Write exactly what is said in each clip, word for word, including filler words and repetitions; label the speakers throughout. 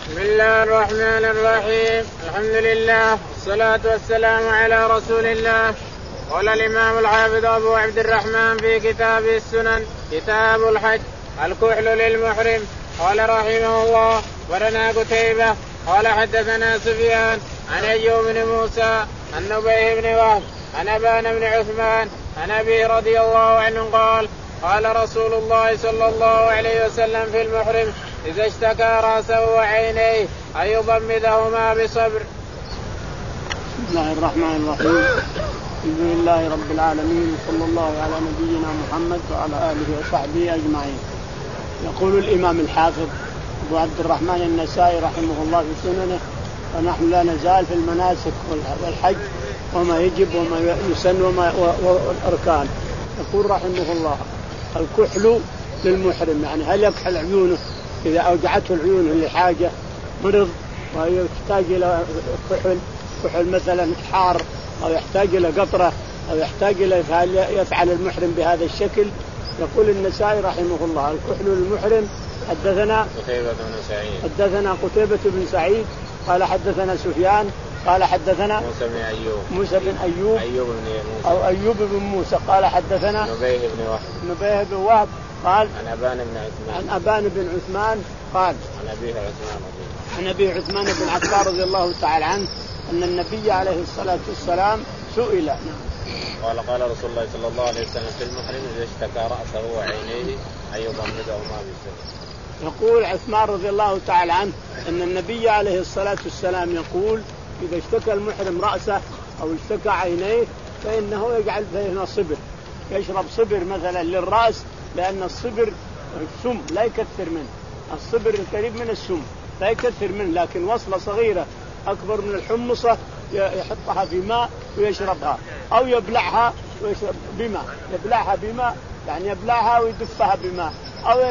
Speaker 1: بسم الله الرحمن الرحيم. الحمد لله والصلاة والسلام على رسول الله. قال الإمام الحافظ أبو عبد الرحمن في كتاب السنن كتاب الحج الكحل للمحرم. قال رحمه الله ورنا قتيبة قال حدثنا سفيان عن أيوب بن موسى عن نبيه بن وهب عن أبان بن عثمان عن أبي رضي الله عنه قال قال رسول الله صلى الله عليه وسلم في المحرم إذا اشتكى رأسه وعينيه أن يضمدهما بصبر.
Speaker 2: بسم الله الرحمن الرحيم. الحمد لله رب العالمين صلى الله على نبينا محمد وعلى آله وصحبه أجمعين. يقول الإمام الحافظ أبو عبد الرحمن النسائي رحمه الله في سننه ونحن لا نزال في المناسك والحج وما يجب وما يسن وما والأركان. يقول رحمه الله الكحل للمحرم، يعني هل يكحل عيونه إذا أوجعته العيون لحاجة مرض ويحتاج إلى كحل كحل مثلا حار أو يحتاج إلى قطرة أو يحتاج إلى يفعل المحرم بهذا الشكل. يقول النسائي رحمه الله الكحل للمحرم. حدثنا
Speaker 1: قتيبة بن سعيد
Speaker 2: حدثنا قتيبة بن سعيد قال حدثنا سفيان قال حدثنا
Speaker 1: موسى بن أيوب
Speaker 2: موسى بن أيوب
Speaker 1: أيوب بن موسى
Speaker 2: أو أيوب بن موسى قال حدثنا
Speaker 1: نبيه بن وهب
Speaker 2: نبيه بن وهب قال
Speaker 1: عن أبان بن عثمان
Speaker 2: عن أبان بن عثمان قال
Speaker 1: عن أبيه عثمان
Speaker 2: عن أبي عثمان بن عفان رضي الله تعالى عنه أن النبي عليه الصلاة والسلام سئل نعم
Speaker 1: قال قال رسول الله صلى الله عليه وسلم في المحرم إذا اشتكى رأسه وعينيه أن يضمدهما بالصبر.
Speaker 2: يقول عثمان رضي الله تعالى عنه أن النبي عليه الصلاة والسلام يقول إذا اشتكى المحرم رأسه أو اشتكى عينيه فإنه يجعل بينه صبر، يشرب صبر مثلا للرأس، لأن الصبر السم لا يكثر منه، الصبر القريب من السم لا يكثر منه، لكن وصلة صغيرة أكبر من الحمصة يحطها في ماء ويشربها أو يبلعها ويشرب بماء، يبلعها بماء يعني يبلعها ويدفها بماء أو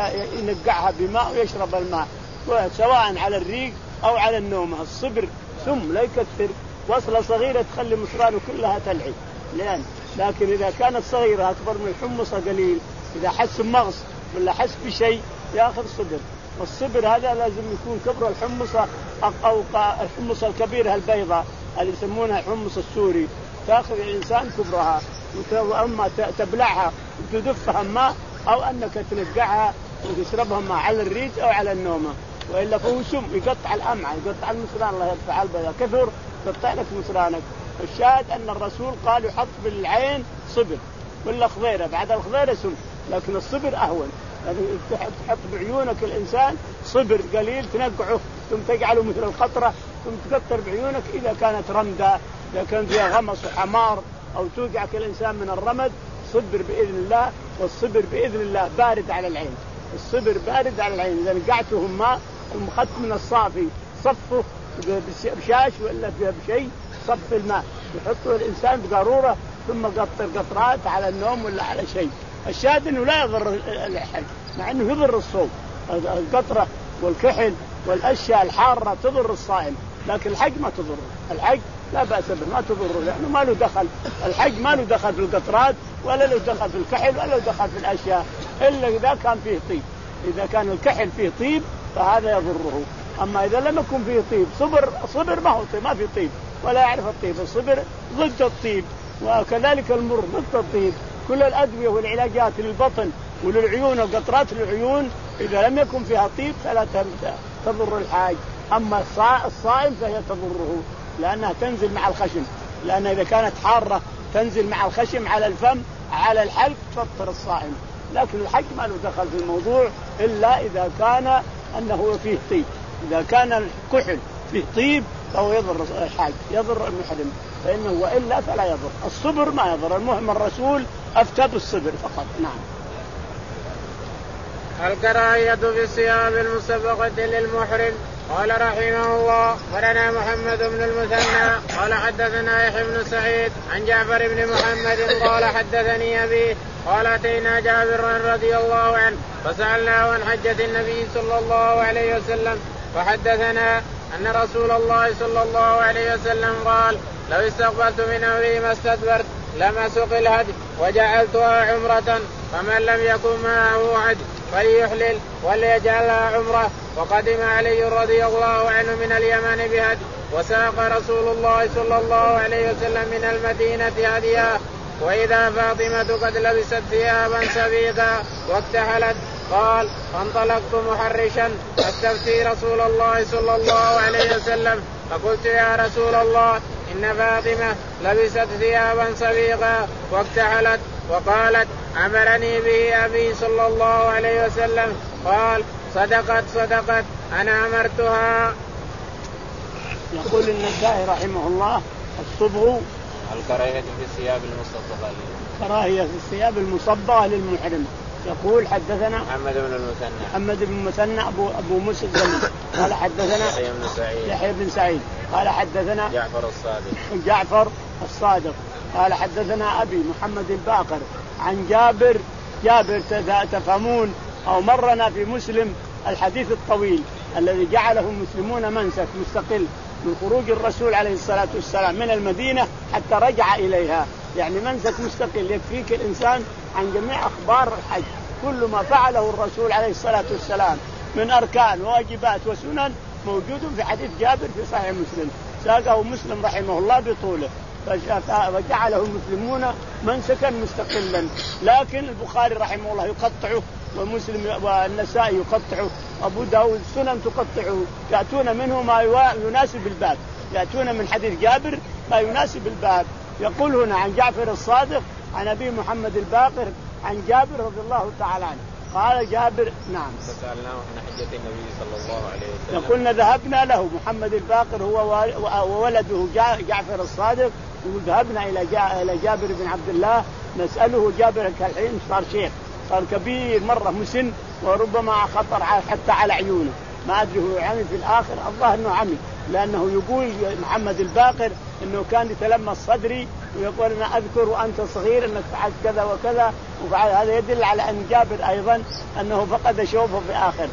Speaker 2: ينقعها بماء ويشرب الماء، سواء على الريق أو على النوم. الصبر سم لا يكثر، وصلة صغيرة تخلي مصرانه كلها تلعب، لأن لكن إذا كانت صغيرة أكبر من الحمصة قليل، إذا حس بمغص ولا حس بشيء يأخذ صبر. والصبر هذا لازم يكون كبر الحمصة أو الحمصة الكبيرة البيضاء اللي يسمونها الحمص السوري، تأخذ الإنسان كبرها وأما تبلعها وتدفها ماء أو أنك تنقعها وتشربها ماء على الريق أو على النومة، وإلا فهو سم يقطع الأمعاء يقطع المصران، الله يرفع البيضاء كثر يقطع لك مصرانك. الشاهد أن الرسول قال يحط بالعين صبر ولا خضيرة، بعد الخضيرة سم، لكن الصبر أهون، يعني تحط بعيونك الإنسان صبر قليل تنقعه ثم تجعله مثل القطرة ثم تكتر بعيونك إذا كانت رمدة، إذا كان فيها غمص وحمار أو توجعك الإنسان من الرمد صبر بإذن الله. والصبر بإذن الله بارد على العين، الصبر بارد على العين. إذا نقعتهم ماء المخت من الصافي صفه بشاش ولا بشيء صف الماء يحطه الإنسان بقارورة ثم قطر قطرات على النوم ولا على شيء. الشاهد أنه لا يضر الحج مع أنه يضر الصوم، القطرة والكحل والأشياء الحارة تضر الصائم، لكن الحج ما تضر، الحج لا بأس به ما تضره لأنه ما له دخل، الحج ما له دخل في القطرات ولا له دخل في الكحل ولا له دخل في الأشياء إلا إذا كان فيه طيب. إذا كان الكحل فيه طيب فهذا يضره، أما إذا لم يكن فيه طيب صبر صبر ما هو طيب، ما فيه طيب ولا يعرف الطيب، الصبر ضد الطيب، وكذلك المر ضد الطيب. كل الأدوية والعلاجات للبطن وللعيون وقطرات العيون إذا لم يكن فيها طيب فلا تضر الحاج، أما الصائم فهي تضره لأنها تنزل مع الخشم، لأن إذا كانت حارة تنزل مع الخشم على الفم على الحلق تفطر الصائم. لكن الحج ما له دخل في الموضوع إلا إذا كان أنه فيه طيب، إذا كان الكحل فيه طيب فهو يضر الحاج يضر المحرم، فإنه وإلا فلا يضر. الصبر ما يضر، المهم الرسول أفتى بالصبر فقط. نعم.
Speaker 1: الكراهية في الصيام المسبقة للمحرم. قال رحمه الله ولنا محمد بن المثنى قال حدثنا يحيى بن سعيد عن جعفر بن محمد قال حدثني أبي قال أتينا جابر رضي الله عنه فسألناه عن حجة النبي صلى الله عليه وسلم فحدثنا أن رسول الله صلى الله عليه وسلم قال لو استقبلت من أمري ما استدبرت لم أسق الهدي وجعلتها عمرة فمن لم يكن معه هدي فليحلل وليجعلها عمره. وقدم علي رضي الله عنه من اليمن بهدي وساق رسول الله صلى الله عليه وسلم من المدينة هديا. وإذا فاطمة قد لبست ثيابا سبيقا واكتحلت قال فانطلقت محرشا استفتي رسول الله صلى الله عليه وسلم فقلت يا رسول الله إن فاطمة لبست ثيابا سبيقا واكتحلت وقالت أمرني به أبي صلى الله عليه وسلم. قال صدقت صدقت أنا أمرتها.
Speaker 2: يقول النسائي رحمه الله الصبغ
Speaker 1: الكراهية في الثياب المصبغة
Speaker 2: كراهية في الثياب المصبغة للمحرم. يقول حدثنا
Speaker 1: محمد بن المثنى
Speaker 2: محمد بن المثنى أبو أبو مسلم قال حدثنا
Speaker 1: يحيى بن سعيد
Speaker 2: يحيى بن سعيد قال حدثنا
Speaker 1: جعفر الصادق
Speaker 2: جعفر الصادق قال حدثنا أبي محمد الباقر عن جابر جابر تفهمون أو مرنا في مسلم الحديث الطويل الذي جعله المسلمون منسك مستقل من خروج الرسول عليه الصلاة والسلام من المدينة حتى رجع إليها، يعني منسك مستقل يكفيك الإنسان عن جميع أخبار الحج. كل ما فعله الرسول عليه الصلاة والسلام من أركان وواجبات وسنن موجود في حديث جابر في صحيح مسلم، ساقه مسلم رحمه الله بطوله، فجعله المسلمون منسكا مستقلا. لكن البخاري رحمه الله يقطعه ومسلم والنسائي يقطعه، أبو داود السنن تقطعه، يأتون منه ما يناسب الباب، يأتون من حديث جابر ما يناسب الباب. يقول هنا عن جعفر الصادق عن أبي محمد الباقر عن جابر رضي الله تعالى عنه قال جابر نعم
Speaker 1: فسألناه عن حجة النبي صلى الله عليه وسلم
Speaker 2: يقولنا ذهبنا له محمد الباقر هو وولده جعفر الصادق وذهبنا إلى جابر بن عبد الله نسأله. جابر كالحين صار شيخ صار كبير مرة مسن وربما خطر حتى على عيونه، ما أدري هو عمي في الآخر الظاهر أنه عمي، لأنه يقول محمد الباقر أنه كان يتلمس صدري ويقول أنا أذكر وأنت صغير أنك فعلت كذا وكذا وفعل. هذا يدل على أن جابر أيضا أنه فقد شوفه في آخر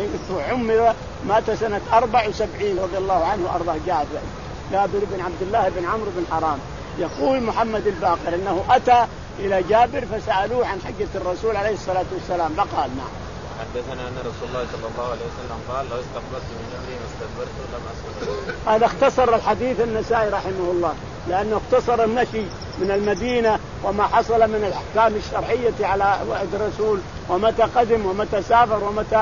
Speaker 2: وعمر مات سنة أربع وسبعين رضي الله عنه وأرضاه جابر جابر بن عبد الله بن عمرو بن حرام. يقول محمد الباقر أنه أتى إلى جابر فسألوه عن حجة الرسول عليه الصلاة والسلام فقال نعم
Speaker 1: حدثنا أن رسول الله صلى الله عليه وسلم قال لو استقبلت من أمري ما استدبرت لم أستدبر.
Speaker 2: هذا اختصر الحديث النسائي رحمه الله، لأنه اختصر المشي من المدينة وما حصل من الأحكام الشرعية على وعد الرسول ومتى قدم ومتى سافر ومتى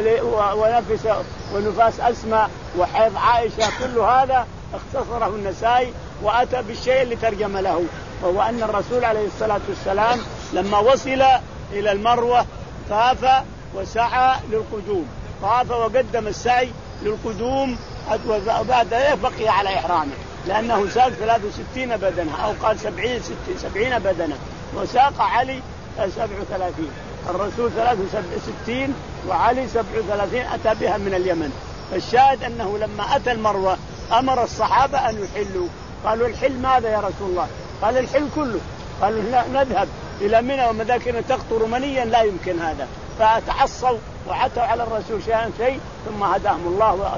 Speaker 2: ونفس ونفاس أسماء وحيض عائشة، كل هذا اختصره النسائي وأتى بالشيء اللي ترجم له، وهو أن الرسول عليه الصلاة والسلام لما وصل إلى المروة طاف وسعى للقدوم، طاف وقدم السعي للقدوم وبعد بقي على إحرامه، لأنه ساق ثلاث وستين بدنة أو قال سبعين سبعين بدنة وساق علي سبع وثلاثين، الرسول ثلاث وستين وعلي سبع وثلاثين أتى بها من اليمن. فالشاهد أنه لما أتى المروة أمر الصحابة أن يحلوا، قالوا الحل ماذا يا رسول الله؟ قال الحل كله، قالوا نذهب إلى منى ومذاكرنا تقطر منيا لا يمكن هذا، فتعصوا وعتوا على الرسول شيئا شيء ثم هداهم الله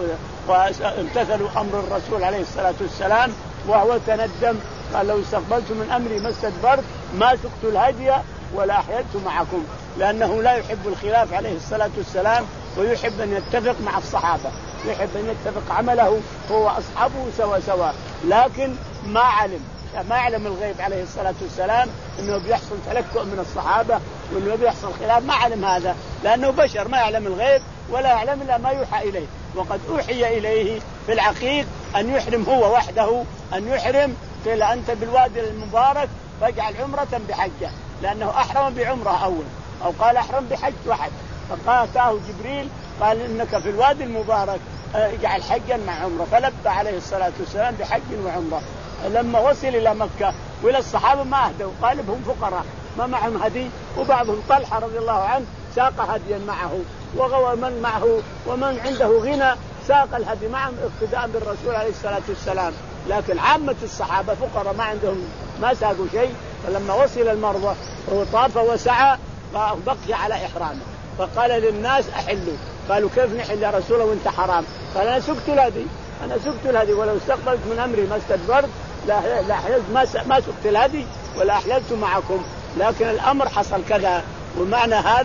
Speaker 2: وامتثلوا أمر الرسول عليه الصلاة والسلام، وهو تندم قال لو استقبلت من أمري ما استدبرت ما سقت الهدي ولا أحيلت معكم، لأنه لا يحب الخلاف عليه الصلاة والسلام ويحب أن يتفق مع الصحابة، يحب أن يتفق عمله هو أصحابه سوا سوا، لكن ما علم ما يعلم الغيب عليه الصلاة والسلام أنه بيحصل تلكؤ من الصحابة وأنه بيحصل خلاف، ما علم هذا لأنه بشر ما يعلم الغيب ولا يعلم إلا ما يوحى إليه. وقد أوحي إليه في العقيق أن يحرم هو وحده، أن يحرم قيل أنت بالوادي المبارك فاجعل عمرة بحجة، لأنه أحرم بعمرة أول أو قال أحرم بحج واحد، فقال أتاه جبريل قال إنك في الوادي المبارك اجعل حجا مع عمرة، فلبى عليه الصلاة والسلام بحج وعمرة. لما وصل إلى مكة وإلى الصحابة ما أهدوا، قالبهم فقراء ما معهم هدي، وبعضهم طلحة رضي الله عنه ساق هديا معه، وغوى من معه ومن عنده غنى ساق الهدي معهم اقتداء بالرسول عليه الصلاة والسلام، لكن عامة الصحابة فقراء ما عندهم ما ساقوا شيء. فلما وصل المروة هو طاف وسعى بقي على إحرامه، فقال للناس أحلوا، قالوا كيف نحل يا رسول الله وانت حرام؟ قال أنا سقت الهدي أنا سقت الهدي ولو استقبلت من أمري ما استدبرت لا لا أحللت ما ما سقت الهدي ولا أحللت معكم، لكن الأمر حصل كذا. ومعنى هذا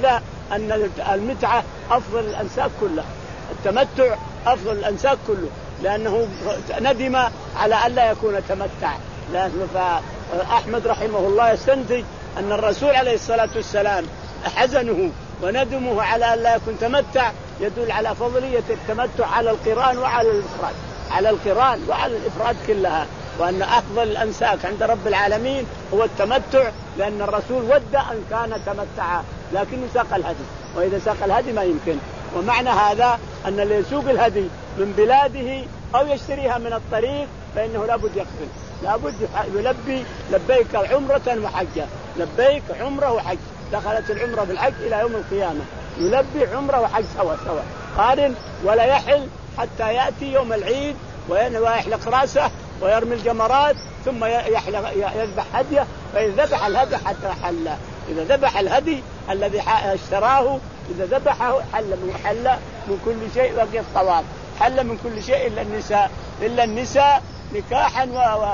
Speaker 2: أن المتعة أفضل الأنساك كلها، التمتع أفضل الأنساك كله، لأنه ندم على ألا يكون تمتع. لأن فأحمد رحمه الله يستنتج أن الرسول عليه الصلاة والسلام حزنه وندمه على ألا يكون تمتع يدل على فضلية التمتع على القران وعلى الإفراد، على القران وعلى الإفراد كلها، وأن أفضل الأنساك عند رب العالمين هو التمتع، لأن الرسول ود أن كان تمتع لكنه ساق الهدي، وإذا ساق الهدي ما يمكن. ومعنى هذا أن اللي يسوق الهدي من بلاده أو يشتريها من الطريق فإنه لابد يقبل، لابد يلبي لبيك عمرة وحجة، لبيك عمرة وحج، دخلت العمرة بالحج إلى يوم القيامة، يلبي عمرة وحج سوا سوا قارن، ولا يحل حتى يأتي يوم العيد ويحلق راسه ويرمي الجمرات ثم يحلق يذبح هديه، فإذا ذبح الهدي حتى حل، إذا ذبح الهدي الذي اشتراه إذا ذبحه حل من حل من كل شيء، وقف الطواف حل من كل شيء إلا النساء، إلا النساء نكاحا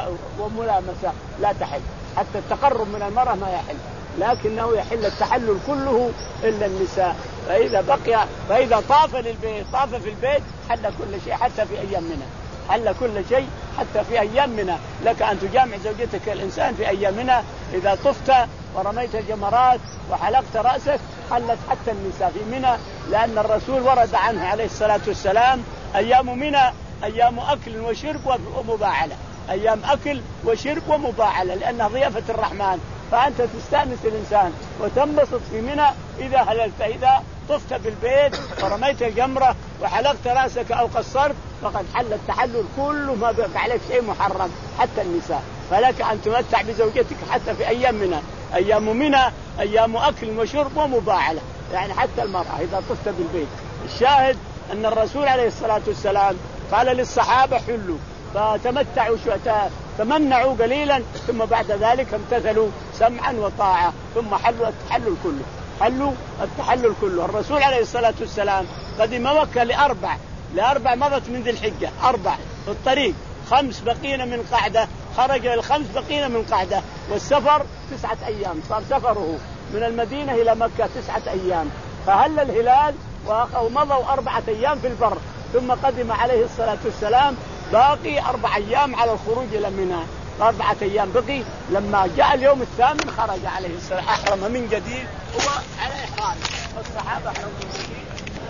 Speaker 2: وملامسة لا تحل، حتى التقرب من المرأة ما يحل، لكنه يحل التحلل كله إلا النساء. فإذا بقي فإذا طاف للبيت طاف في البيت حل كل شيء حتى في أيام منى، حل كل شيء حتى في أيام منى. لك أن تجامع زوجتك الإنسان في أيام منى إذا طفت ورميت الجمرات وحلقت رأسك، حلت حتى النساء في منى، لأن الرسول ورد عنه عليه الصلاة والسلام أيام منى أيام أكل وشرب ومباعلة، أيام أكل وشرب ومباعلة، لأنها ضيافة الرحمن، فأنت تستأنس الإنسان وتنبسط في منى إذا هللت. إذا طفت بالبيت ورميت الجمرة وحلقت رأسك أو قصرت فقد حل التحلل كله، ما بقى عليك شيء محرم حتى النساء، فلك أن تمتع بزوجتك حتى في أيام منى، أيام منى أيام أكل وشرب ومباعلة، يعني حتى المرأة إذا طفت بالبيت. الشاهد أن الرسول عليه الصلاة والسلام قال للصحابة حلوا، فتمتعوا تمنعوا قليلا ثم بعد ذلك امتثلوا سمعا وطاعة، ثم حلوا التحلل كله، حلوا التحلل كله. الرسول عليه الصلاة والسلام قدم مكة لأربع لأربع مضت من ذي الحجة، أربع في الطريق، خمس بقينا من قعدة، خرج الخمس بقينا من قعدة، والسفر تسعة أيام، صار سفره من المدينة إلى مكة تسعة أيام، فهل الهلال ومضوا أربعة أيام في البر، ثم قدم عليه الصلاة والسلام باقي أربع أيام على الخروج إلى منى، أربعة أيام بقي. لما جاء اليوم الثامن خرج عليه السلام، أحرم من جديد، هو على إحرام، والصحابة أحرموا من جديد.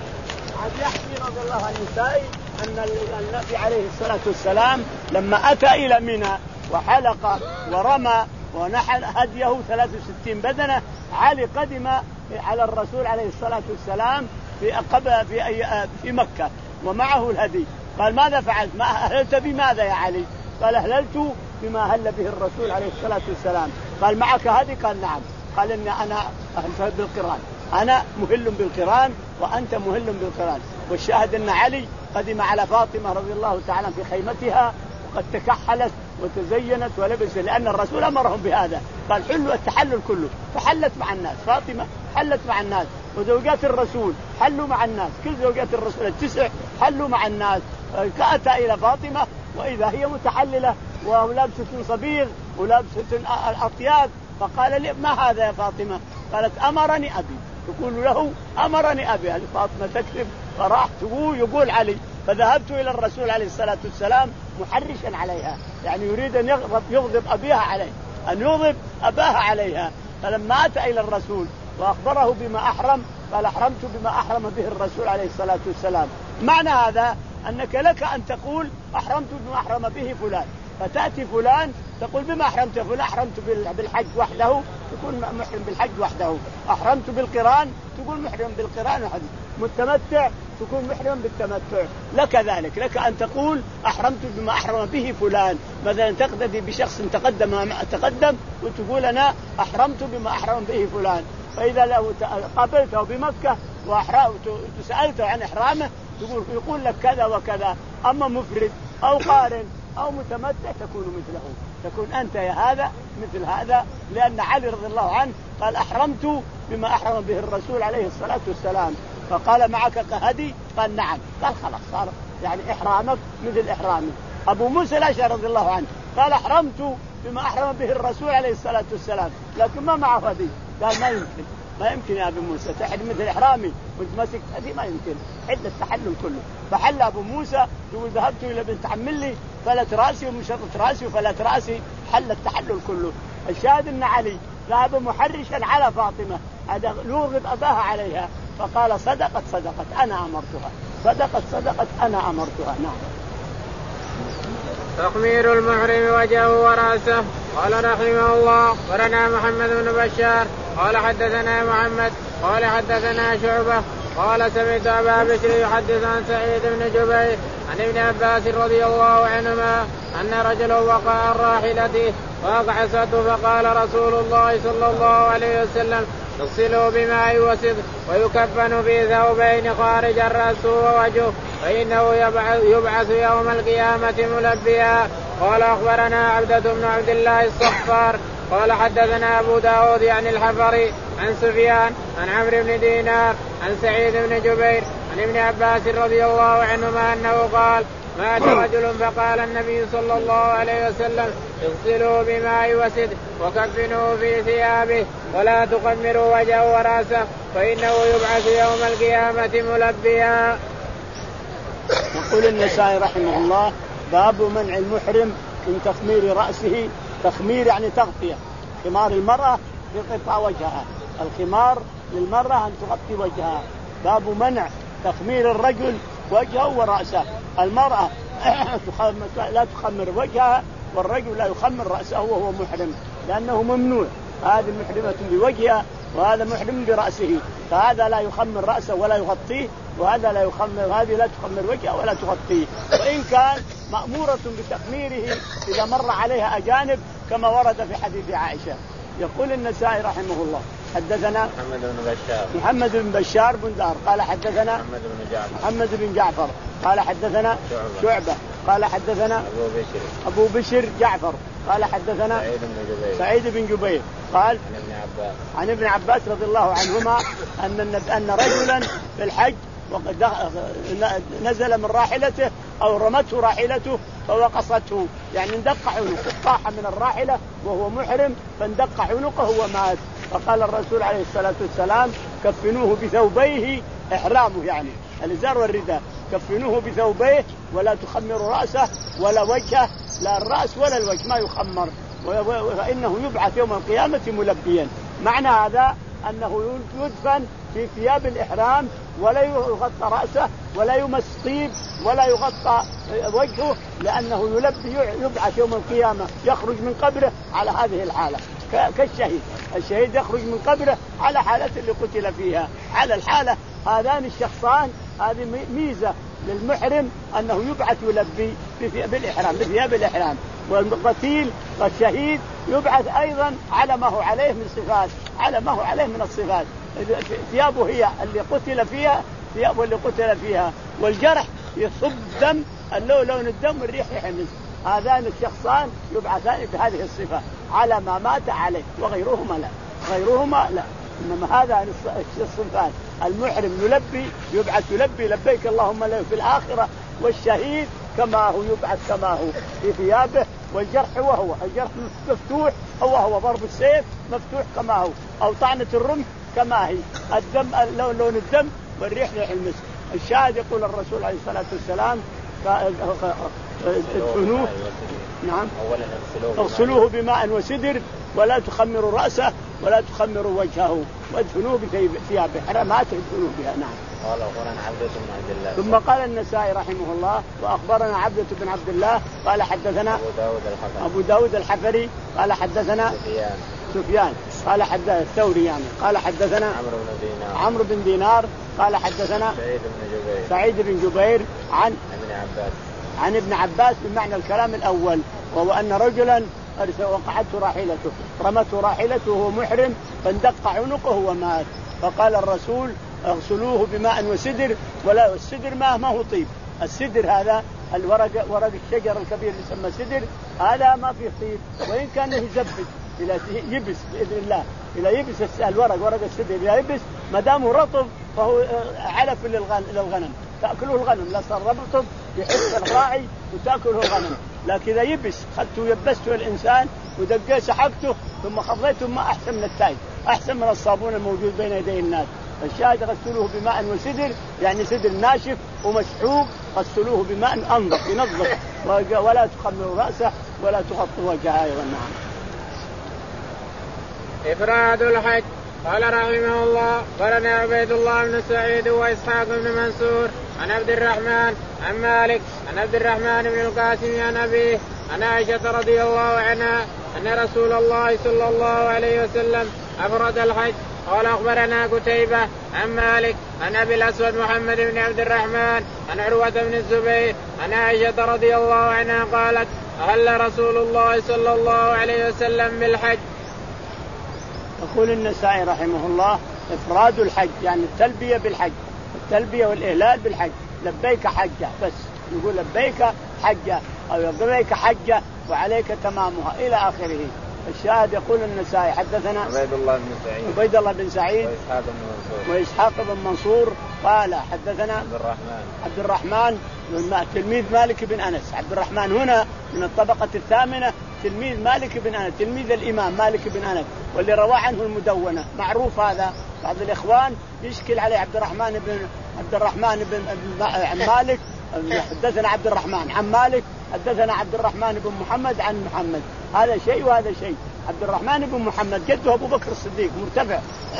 Speaker 2: عن يحيى رضي الله عن النسائي أن النبي عليه الصلاة والسلام لما أتى إلى منى وحلق ورمى ونحل هديه ثلاث وستين بدنة، علي قدم على الرسول عليه الصلاة والسلام في قبل في في مكة ومعه الهدي، قال ماذا فعلت؟ ما أهللت بماذا يا علي؟ قال أهللت بما أهل به الرسول عليه الصلاة والسلام. قال معك هدي؟ قال نعم. قال إن أنا أهل بالقران، أنا مهل بالقران وأنت مهل بالقران. والشاهد أن علي قدم على فاطمة رضي الله تعالى في خيمتها وقد تكحلت وتزينت ولبس، لأن الرسول أمرهم بهذا، قال حلوا التحلل كله، فحلت مع الناس، فاطمة حلت مع الناس، وزوجات الرسول حلوا مع الناس، كل زوجات الرسول التسع حلوا مع الناس. فأتى إلى فاطمة وإذا هي متحللة ولابسة صبيغ ولابسة الأطياب، فقال لي ما هذا يا فاطمة؟ قالت أمرني أبي. يقول له أمرني أبي، هذه فاطمة تكذب، فراح تقول يقول علي، فذهبت إلى الرسول عليه الصلاة والسلام محرشا عليها، يعني يريد أن يغضب, يغضب أبيها عليه، أن يغضب أباها عليها. فلما أتى إلى الرسول وأخبره بما أحرم قال أحرمت بما أحرم به الرسول عليه الصلاة والسلام. معنى هذا أنك لك أن تقول أحرمت بما أحرم به فلان، فتأتي فلان تقول بما أحرمت فلان؟ أحرمت بالحج وحده، تكون محرم بالحج وحده. أحرمت بالقران تقول محرم بالقران وحده. متمتع تكون محرم بالتمتع. لك ذلك، لك أن تقول أحرمت بما أحرم به فلان، مثلا تقتدي بشخص تقدم تقدم وتقول أنا أحرمت بما أحرم به فلان. فإذا لو قابلته بمكة وسألته عن إحرامه تقول يقول لك كذا وكذا. أما مفرد أو قارن أو متمتع تكون مثله، تكون أنت يا هذا مثل هذا، لأن علي رضي الله عنه قال أحرمت بما أحرم به الرسول عليه الصلاة والسلام. فقال معك كهدي؟ قال نعم. قال خلاص صار يعني إحرامك مثل إحرامي. أبو موسى الأشعري رضي الله عنه قال أحرمت بما أحرم به الرسول عليه الصلاة والسلام، لكن ما معه هدي. قال ما يمكن، ما يمكن يا ابو موسى تحل مثل احرامي وانت ماسك هذه ما يمكن. حل التحلل كله. فحل ابو موسى يقول ذهبت الى بنت عم لي فلت راسي ومشطت راسي وفلت راسي، حل التحلل كله. الشاهد ان علي ذهب محرشا على فاطمه، هذا يوغب اباها عليها، فقال صدقت صدقت انا امرتها، صدقت صدقت انا امرتها. نعم.
Speaker 1: تخمير المحرم وجهه وراسه. قال رحمه الله ورنا محمد بن بشار قال حدثنا محمد قال حدثنا شعبة قال سمعت أبا بشر يحدث عن سعيد بن جبير عن ابن عباس رضي الله عنهما أن رجلا وقع عن راحلته فأقعسته فقال رسول الله صلى الله عليه وسلم يغسله بماء وسد ويكفن في ثوبين خارج الرأس ووجهه فإنه يبعث يوم القيامة ملبيا. قال أخبرنا عبدة بن عبد الله الصفار قال حدثنا أبو داود يعني الحفري عن سفيان عن عمرو بن دينار عن سعيد بن جبير عن ابن عباس رضي الله عنهما أنه قال مات رجل فقال النبي صلى الله عليه وسلم اغسلوا بماء وسد وكفنوا في ثيابه ولا تخمروا وجهه وراسه فإنه يبعث يوم القيامة ملبيا.
Speaker 2: يقول النسائي رحمه الله باب منع المحرم من تخمير رأسه. تخمير يعني تغطية. خمار المرأة بقطع وجهها، الخمار للمرأة أن تغطي وجهها. باب منع تخمير الرجل وجهه ورأسه. المرأة لا تخمر وجهها والرجل لا يخمر رأسه وهو محرم لأنه ممنوع. هذه محرمة بوجهها وهذا محرم برأسه، فهذا لا يخمر رأسه ولا يغطيه وهذا لا يخمر، هذه لا تخمر وجهه ولا تغطيه، وإن كان مأمورة بتخميره إذا مر عليها أجانب كما ورد في حديث عائشة. يقول النسائي رحمه الله حدثنا
Speaker 1: محمد بن بشار
Speaker 2: محمد بن بشار بن دار قال حدثنا
Speaker 1: محمد بن جعفر
Speaker 2: محمد بن جعفر قال حدثنا
Speaker 1: شعبة,
Speaker 2: شعبة قال حدثنا
Speaker 1: أبو بشر
Speaker 2: أبو بشر جعفر قال حدثنا
Speaker 1: سعيد بن جبير
Speaker 2: سعيد بن جبير قال
Speaker 1: عن ابن عباس
Speaker 2: عن ابن عباس رضي الله عنهما أن أن رجلا في الحج وقد نزل من راحلته أو رمته راحلته فوقصته، يعني اندق عنقه، طاح من الراحلة وهو محرم فاندق عنقه ومات. فقال الرسول عليه الصلاة والسلام كفنوه بثوبيه، إحرامه يعني الإزار والرداء، كفنوه بثوبيه ولا تخمروا رأسه ولا وجهه، لا الرأس ولا الوجه ما يخمر، فإنه يبعث يوم القيامة ملبيا. معنى هذا أنه يدفن في ثياب الإحرام ولا يغطى رأسه ولا يمس طيب ولا يغطى وجهه، لأنه يلبي يبعث يوم القيامة، يخرج من قبره على هذه الحالة كالشهيد. الشهيد يخرج من قبره على حالة اللي قتل فيها، على الحالة. هذان الشخصان هذه ميزة للمحرم أنه يبعث يلبي بالإحرام بثياب الإحرام، والقتيل والشهيد يبعث أيضا على ما هو عليه من صفات، على ما هو عليه من الصفات. ثيابه هي اللي قتل فيها، ثيابه اللي قتل فيها، والجرح يصب دم، اللون لون الدم والريح يحمز. هذان الشخصان يبعثان بهذه الصفة على ما مات عليه، وغيرهما لا، غيرهما لا. إنما هذا الصفات. المحرم يلبي يبعث يلبي لبيك اللهم له في الآخرة، والشهيد كما هو يبعث كما هو في ثيابه، والجرح وهو الجرح مفتوح هو هو ضرب السيف مفتوح كما هو، أو طعنة الرمح كما هي، الدم لون لون الدم والريح ريح المسك. الشاهد يقول الرسول عليه الصلاة والسلام ادفنوه، نعم، اغسلوه بماء وسدر ولا تخمروا رأسه ولا تخمروا وجهه وادفنوه بثيابه، حرمات ادفنوه بها. نعم.
Speaker 1: قال أخبرنا عبدة بن عبد الله.
Speaker 2: ثم قال النسائي رحمه الله وأخبرنا عبدة بن عبد الله قال حدثنا
Speaker 1: أبو داود الحفري
Speaker 2: أبو داود الحفري قال حدثنا
Speaker 1: سفيان
Speaker 2: سفيان قال حدثنا الثوري يعني قال حدثنا
Speaker 1: عمرو بن دينار
Speaker 2: عمرو بن دينار قال حدثنا
Speaker 1: سعيد بن جبير
Speaker 2: سعيد بن جبير عن
Speaker 1: ابن عباس
Speaker 2: عن ابن عباس بمعنى الكلام الأول، وهو أن رجلا وقعته راحلته، رمته راحلته وهو محرم فاندق عنقه ومات. فقال الرسول اغسلوه بماء وسدر، ولا السدر ما ما هو طيب، السدر هذا الورق ورق الشجر الكبير يسمى سدر، هذا ما فيه طيب، وإن كان يزبد إلى يبس بإذن الله، إلى يبس الورق ورق السدر إلى يبس ما دامه رطب فهو علف للغنم تأكله الغنم، لا صار رطب يحس الراعي وتأكله الغنم. لكن إذا يبس خدته يبسته الإنسان ودقيه سحبته ثم خضيته ما أحسن من التاي، أحسن من الصابون الموجود بين يدي الناس. الشاهد غسلوه بماء وسدر، يعني سدر ناشف ومسحوق، غسلوه بماء أنظف ينظف، ولا تخمروا رأسه ولا تغطوا وجهه أيضا. نعم.
Speaker 1: إفراد الحج. قال رحمه الله قرنا عبيد الله بن سعيد وإسحاق بن منصور عن عبد الرحمن عن مالك عن عبد الرحمن بن القاسم عن أبيه عن عائشة رضي الله عنها أن رسول الله صلى الله عليه وسلم أفرد الحج. قال أخبرنا قتيبة عن مالك عن أبي الأسود محمد بن عبد الرحمن عن عروة بن الزبير عن عائشة رضي الله عنها قالت أهل رسول الله صلى الله عليه وسلم بالحج.
Speaker 2: يقول النسائي رحمه الله إفراد الحج يعني التلبية بالحج، التلبية والإهلال بالحج، لبيك حجة بس يقول لبيك حجة أو لبيك حجة وعليك تمامها إلى آخره. الشاهد يقول النسائي حدثنا
Speaker 1: عبيد الله بن سعيد
Speaker 2: عبيد الله بن سعيد
Speaker 1: وإسحاق بن منصور
Speaker 2: وإسحاق بن منصور قال حدثنا
Speaker 1: عبد الرحمن
Speaker 2: عبد الرحمن تلميذ مالك بن أنس. عبد الرحمن هنا من الطبقة الثامنة، تلميذ مالك بن أنس، تلميذ الإمام مالك بن أنس، واللي روى عنه المدونة معروف هذا. بعض الإخوان يشكل عليه عبد الرحمن بن عبد الرحمن بن عن مالك حدثنا عبد الرحمن عن مالك حدثنا عبد الرحمن بن محمد عن محمد، هذا شيء وهذا شيء. عبد الرحمن بن محمد جده أبو بكر الصديق مرتفع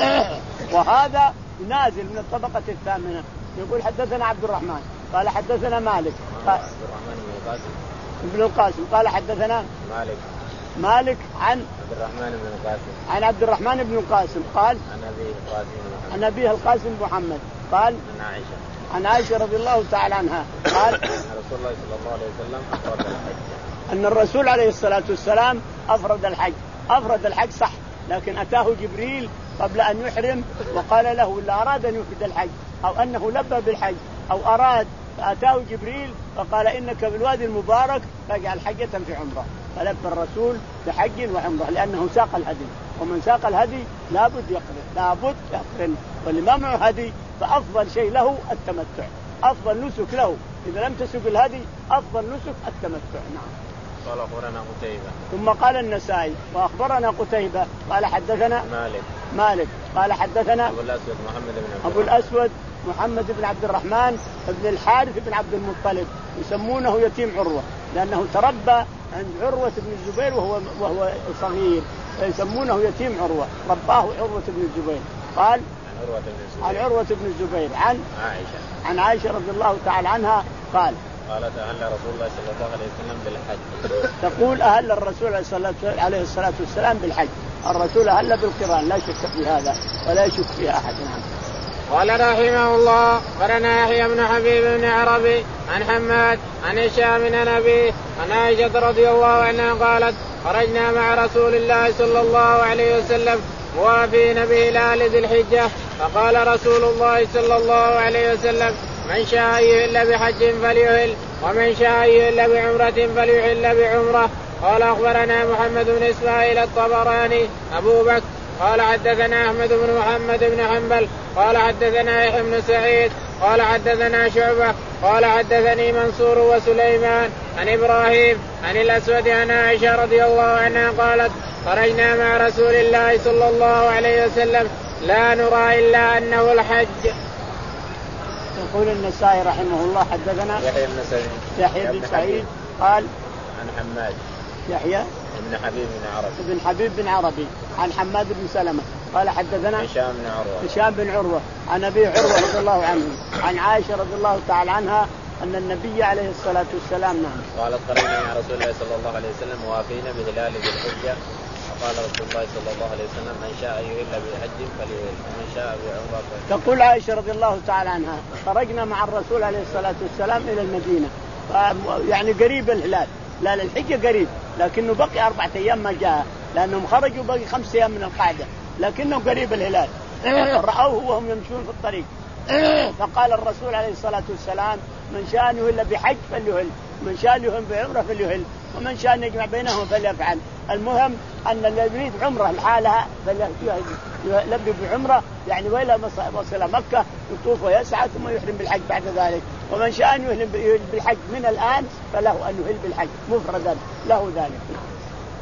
Speaker 2: وهذا نازل من الطبقة الثامنة. يقول حدثنا عبد الرحمن قال حدثنا مالك قال
Speaker 1: عبد الرحمن بن القاسم
Speaker 2: ابن القاسم قال حدثنا
Speaker 1: مالك
Speaker 2: مالك عن
Speaker 1: عبد الرحمن بن القاسم
Speaker 2: عن عبد الرحمن بن القاسم قال
Speaker 1: عن أبيه القاسم محمد
Speaker 2: عن أبيه القاسم محمد قال
Speaker 1: عن عائشة
Speaker 2: عن عائشة رضي الله تعالى عنها قال
Speaker 1: أن رسول الله صلى الله عليه وسلم أفرد الحج.
Speaker 2: أن الرسول عليه الصلاة والسلام أفرد الحج. أفرد الحج صح، لكن أتاه جبريل قبل أن يحرم وقال له إلا أراد أن يفرد الحج أو أنه لبى بالحج أو أراد، فأتاه جبريل فقال إنك بالوادي المبارك فاجعل حجة في عمرة، فلبى الرسول بحج وعمرة لأنه ساق الهدي، ومن ساق الهدي لابد يقرن لابد يقرن، واللي ما معه هدي فأفضل شيء له التمتع، أفضل نسك له إذا لم تسق الهدي أفضل نسك التمتع. نعم.
Speaker 1: قال أخبرنا قتيبة.
Speaker 2: ثم قال النسائي وأخبرنا قتيبة قال حدثنا
Speaker 1: مالك
Speaker 2: مالك قال حدثنا
Speaker 1: أبو الأسود محمد بن عبد
Speaker 2: أبو الأسود محمد بن عبد الرحمن بن الحارث بن عبد المطلب، يسمونه يتيم عروة لأنه تربى عند عروة بن الزبير وهو وهو صغير، فيسمونه يتيم عروة، رباه عروة بن الزبير. قال
Speaker 1: عن عروة بن الزبير
Speaker 2: عن عروة بن الزبير عن
Speaker 1: عائشة
Speaker 2: عن عائشة رضي الله تعالى عنها قال
Speaker 1: قالت أهل رسول الله صلى الله عليه وسلم بالحج.
Speaker 2: تقول أهل الرسول عليه الصلاة والسلام بالحج، الرسول أهل بالقران لا شك في هذا ولا يشك فيها أحد. نعم.
Speaker 1: قال رحمه الله قرنا يحيى بن حبيب بن عربي عن حماد عن هشام بن أبيه عن عائشة رضي الله عنها قالت خرجنا مع رسول الله صلى الله عليه وسلم موافين بهلال ذي الحجة، فقال رسول الله صلى الله عليه وسلم من شاء يهل بحج فليهل ومن شاء يهل بعمرة فليحل بعمرة. قال أخبرنا محمد بن إسماعيل الطبراني أبو بكر قال حدثنا أحمد بن محمد بن حنبل قال حدثنا يحيى بن سعيد قال حدثنا شعبة قال حدثني منصور وسليمان عن إبراهيم عن الأسود عن عائشة رضي الله عنها قالت خرجنا مع رسول الله صلى الله عليه وسلم لا نرى إلا أنه الحج.
Speaker 2: يقول النسائي رحمه الله حدثنا
Speaker 1: يحيى بن سعيد
Speaker 2: يحيى بن سعيد قال
Speaker 1: عن حماد
Speaker 2: يحيى
Speaker 1: بن حبيب بن عربي
Speaker 2: بن حبيب بن عربي عن حماد بن سلمة قال حدثنا
Speaker 1: هشام بن عروة
Speaker 2: هشام بن عروة عن أبي عروة رضي الله عنه عن عائشة رضي الله تعالى عنها أن النبي عليه الصلاة والسلام نعم
Speaker 1: قالت خرجنا مع رسول الله صلى الله عليه وسلم موافين بهلال ذي الحجة، فقال رسول الله صلى الله عليه وسلم من شاء يهل بحج فليهل ومن شاء بعمرة فليهل.
Speaker 2: تقول عائشة رضي الله تعالى عنها خرجنا مع الرسول عليه الصلاة والسلام إلى المدينة، يعني قريب الهلال، لا للحجة قريب لكنه بقي أربعة أيام ما جاء لأنهم خرجوا بقي خمس أيام من القاعدة، لكنه قريب الهلال رأوه وهم يمشون في الطريق فقال الرسول عليه الصلاة والسلام من شاء يهل بحج فليهل من شاء يهل بعمرة فليهل ومن شاء يجمع بينهم فليفعل. المهم أن اللي يريد عمرة لحالها فليلبي بعمرة يعني وإلى وصل مكة يطوف ويسعى ثم يحرم بالحج بعد ذلك، ومن شاء يهل بالحج من الآن فله أن يهل بالحج مفردا له ذلك.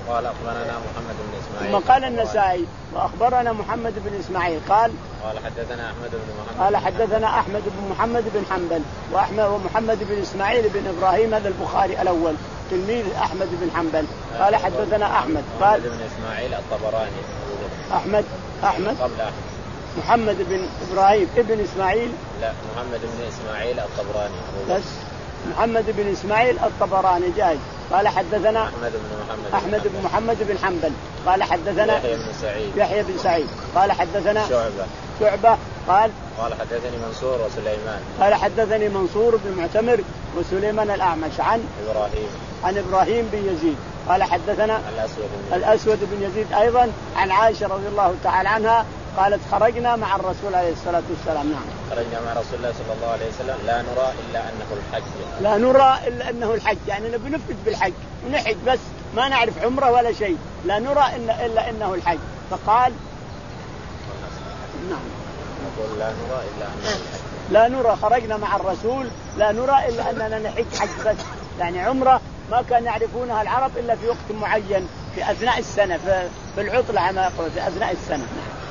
Speaker 1: قال أخبرنا محمد بن إسماعيل.
Speaker 2: ثم قال النسائي وأخبرنا محمد بن إسماعيل قال
Speaker 1: قال حدثنا أحمد بن محمد.
Speaker 2: قال حدثنا أحمد بن محمد بن حنبل وأحمد ومحمد بن إسماعيل بن إبراهيم هذا البخاري الأول تلميذ أحمد بن حنبل. قال حدثنا أحمد قال
Speaker 1: محمد بن إسماعيل الطبراني.
Speaker 2: أحمد أحمد
Speaker 1: قبل أحمد
Speaker 2: محمد بن إبراهيم ابن إسماعيل.
Speaker 1: لا محمد بن إسماعيل الطبراني
Speaker 2: بس محمد بن إسماعيل الطبراني جاي. قال حدثنا
Speaker 1: أحمد بن محمد
Speaker 2: أحمد بن محمد بن حنبل. قال حدثنا
Speaker 1: يحيى بن سعيد
Speaker 2: يحيى بن سعيد. قال حدثنا
Speaker 1: شعبة
Speaker 2: شعبة. قال
Speaker 1: قال حدثني منصور وسليمان.
Speaker 2: قال حدثني منصور بن معتمر وسليمان الأعمش عن
Speaker 1: إبراهيم
Speaker 2: عن إبراهيم بن يزيد. قال حدثنا
Speaker 1: الأسود بن
Speaker 2: الأسود بن يزيد أيضا عن عائشة رضي الله تعالى عنها قالت خرجنا مع الرسول عليه الصلاة والسلام. نعم
Speaker 1: خرجنا مع رسول الله صلى الله عليه وسلم لا نرى إلا أنه الحج.
Speaker 2: لا نرى إلا أنه الحج يعني نبي نفرد بالحج ونحج بس ما نعرف عمره ولا شيء. لا نرى إلا, إلا أنه الحج. فقال نعم
Speaker 1: نقول لا نرى إلا أنه الحج.
Speaker 2: لا نرى خرجنا مع الرسول لا نرى إلا أننا نحج حج بس يعني عمره ما كان يعرفونها العرب إلا في وقت معين في أثناء السنة في العطلة ما يقول في أثناء السنة.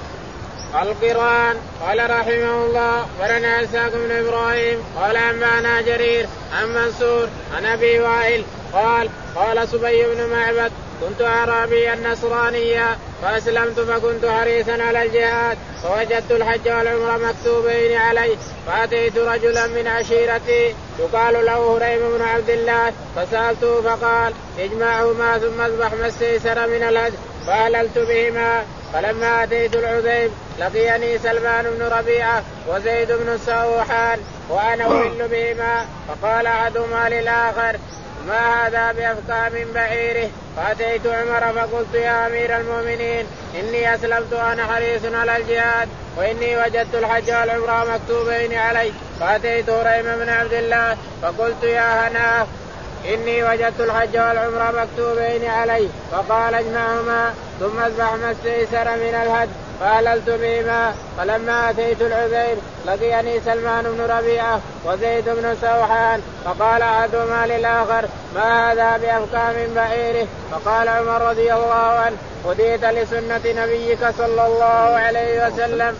Speaker 1: القران. قال رحمه الله ولنا إسحاق بن إبراهيم قال أنبأنا جرير عن منصور عن أبي وائل قال قال صبي بن معبد كنت أعرابيا نصرانيا فأسلمت فكنت حريصا على الجهاد فوجدت الحج والعمرة مكتوبين علي فأتيت رجلا من عشيرتي يقال له هريم بن عبد الله فسألته فقال اجمعهما ثم اذبح ما استيسر من الهدي فأهللت بهما. فلما أتيت العذيب لقيني سلمان بن ربيعة وزيد بن سوحان وأنا أهل بهما فقال أحدهما للآخر ما هذا بأفكار من بعيره. فأتيت عمر فقلت يا أمير المؤمنين إني أسلمت وأنا حريص على الجهاد وإني وجدت الحج والعمرة مكتوبين علي. فأتيت هريم بن عبد الله فقلت يا هناه إني وجدت الحج والعمرة مكتوبين علي. فقال اجمعهما ثم اذبح ما استيسر من الهدي فأهللت بهما. فلما أتيت العذيب لقيني سلمان بن ربيعة وزيد بن سوحان فقال أحدهما للآخر ما هذا بأفكار من بعيره. فقال عمر رضي الله عنه هديت لسنة نبيك صلى الله عليه وسلم.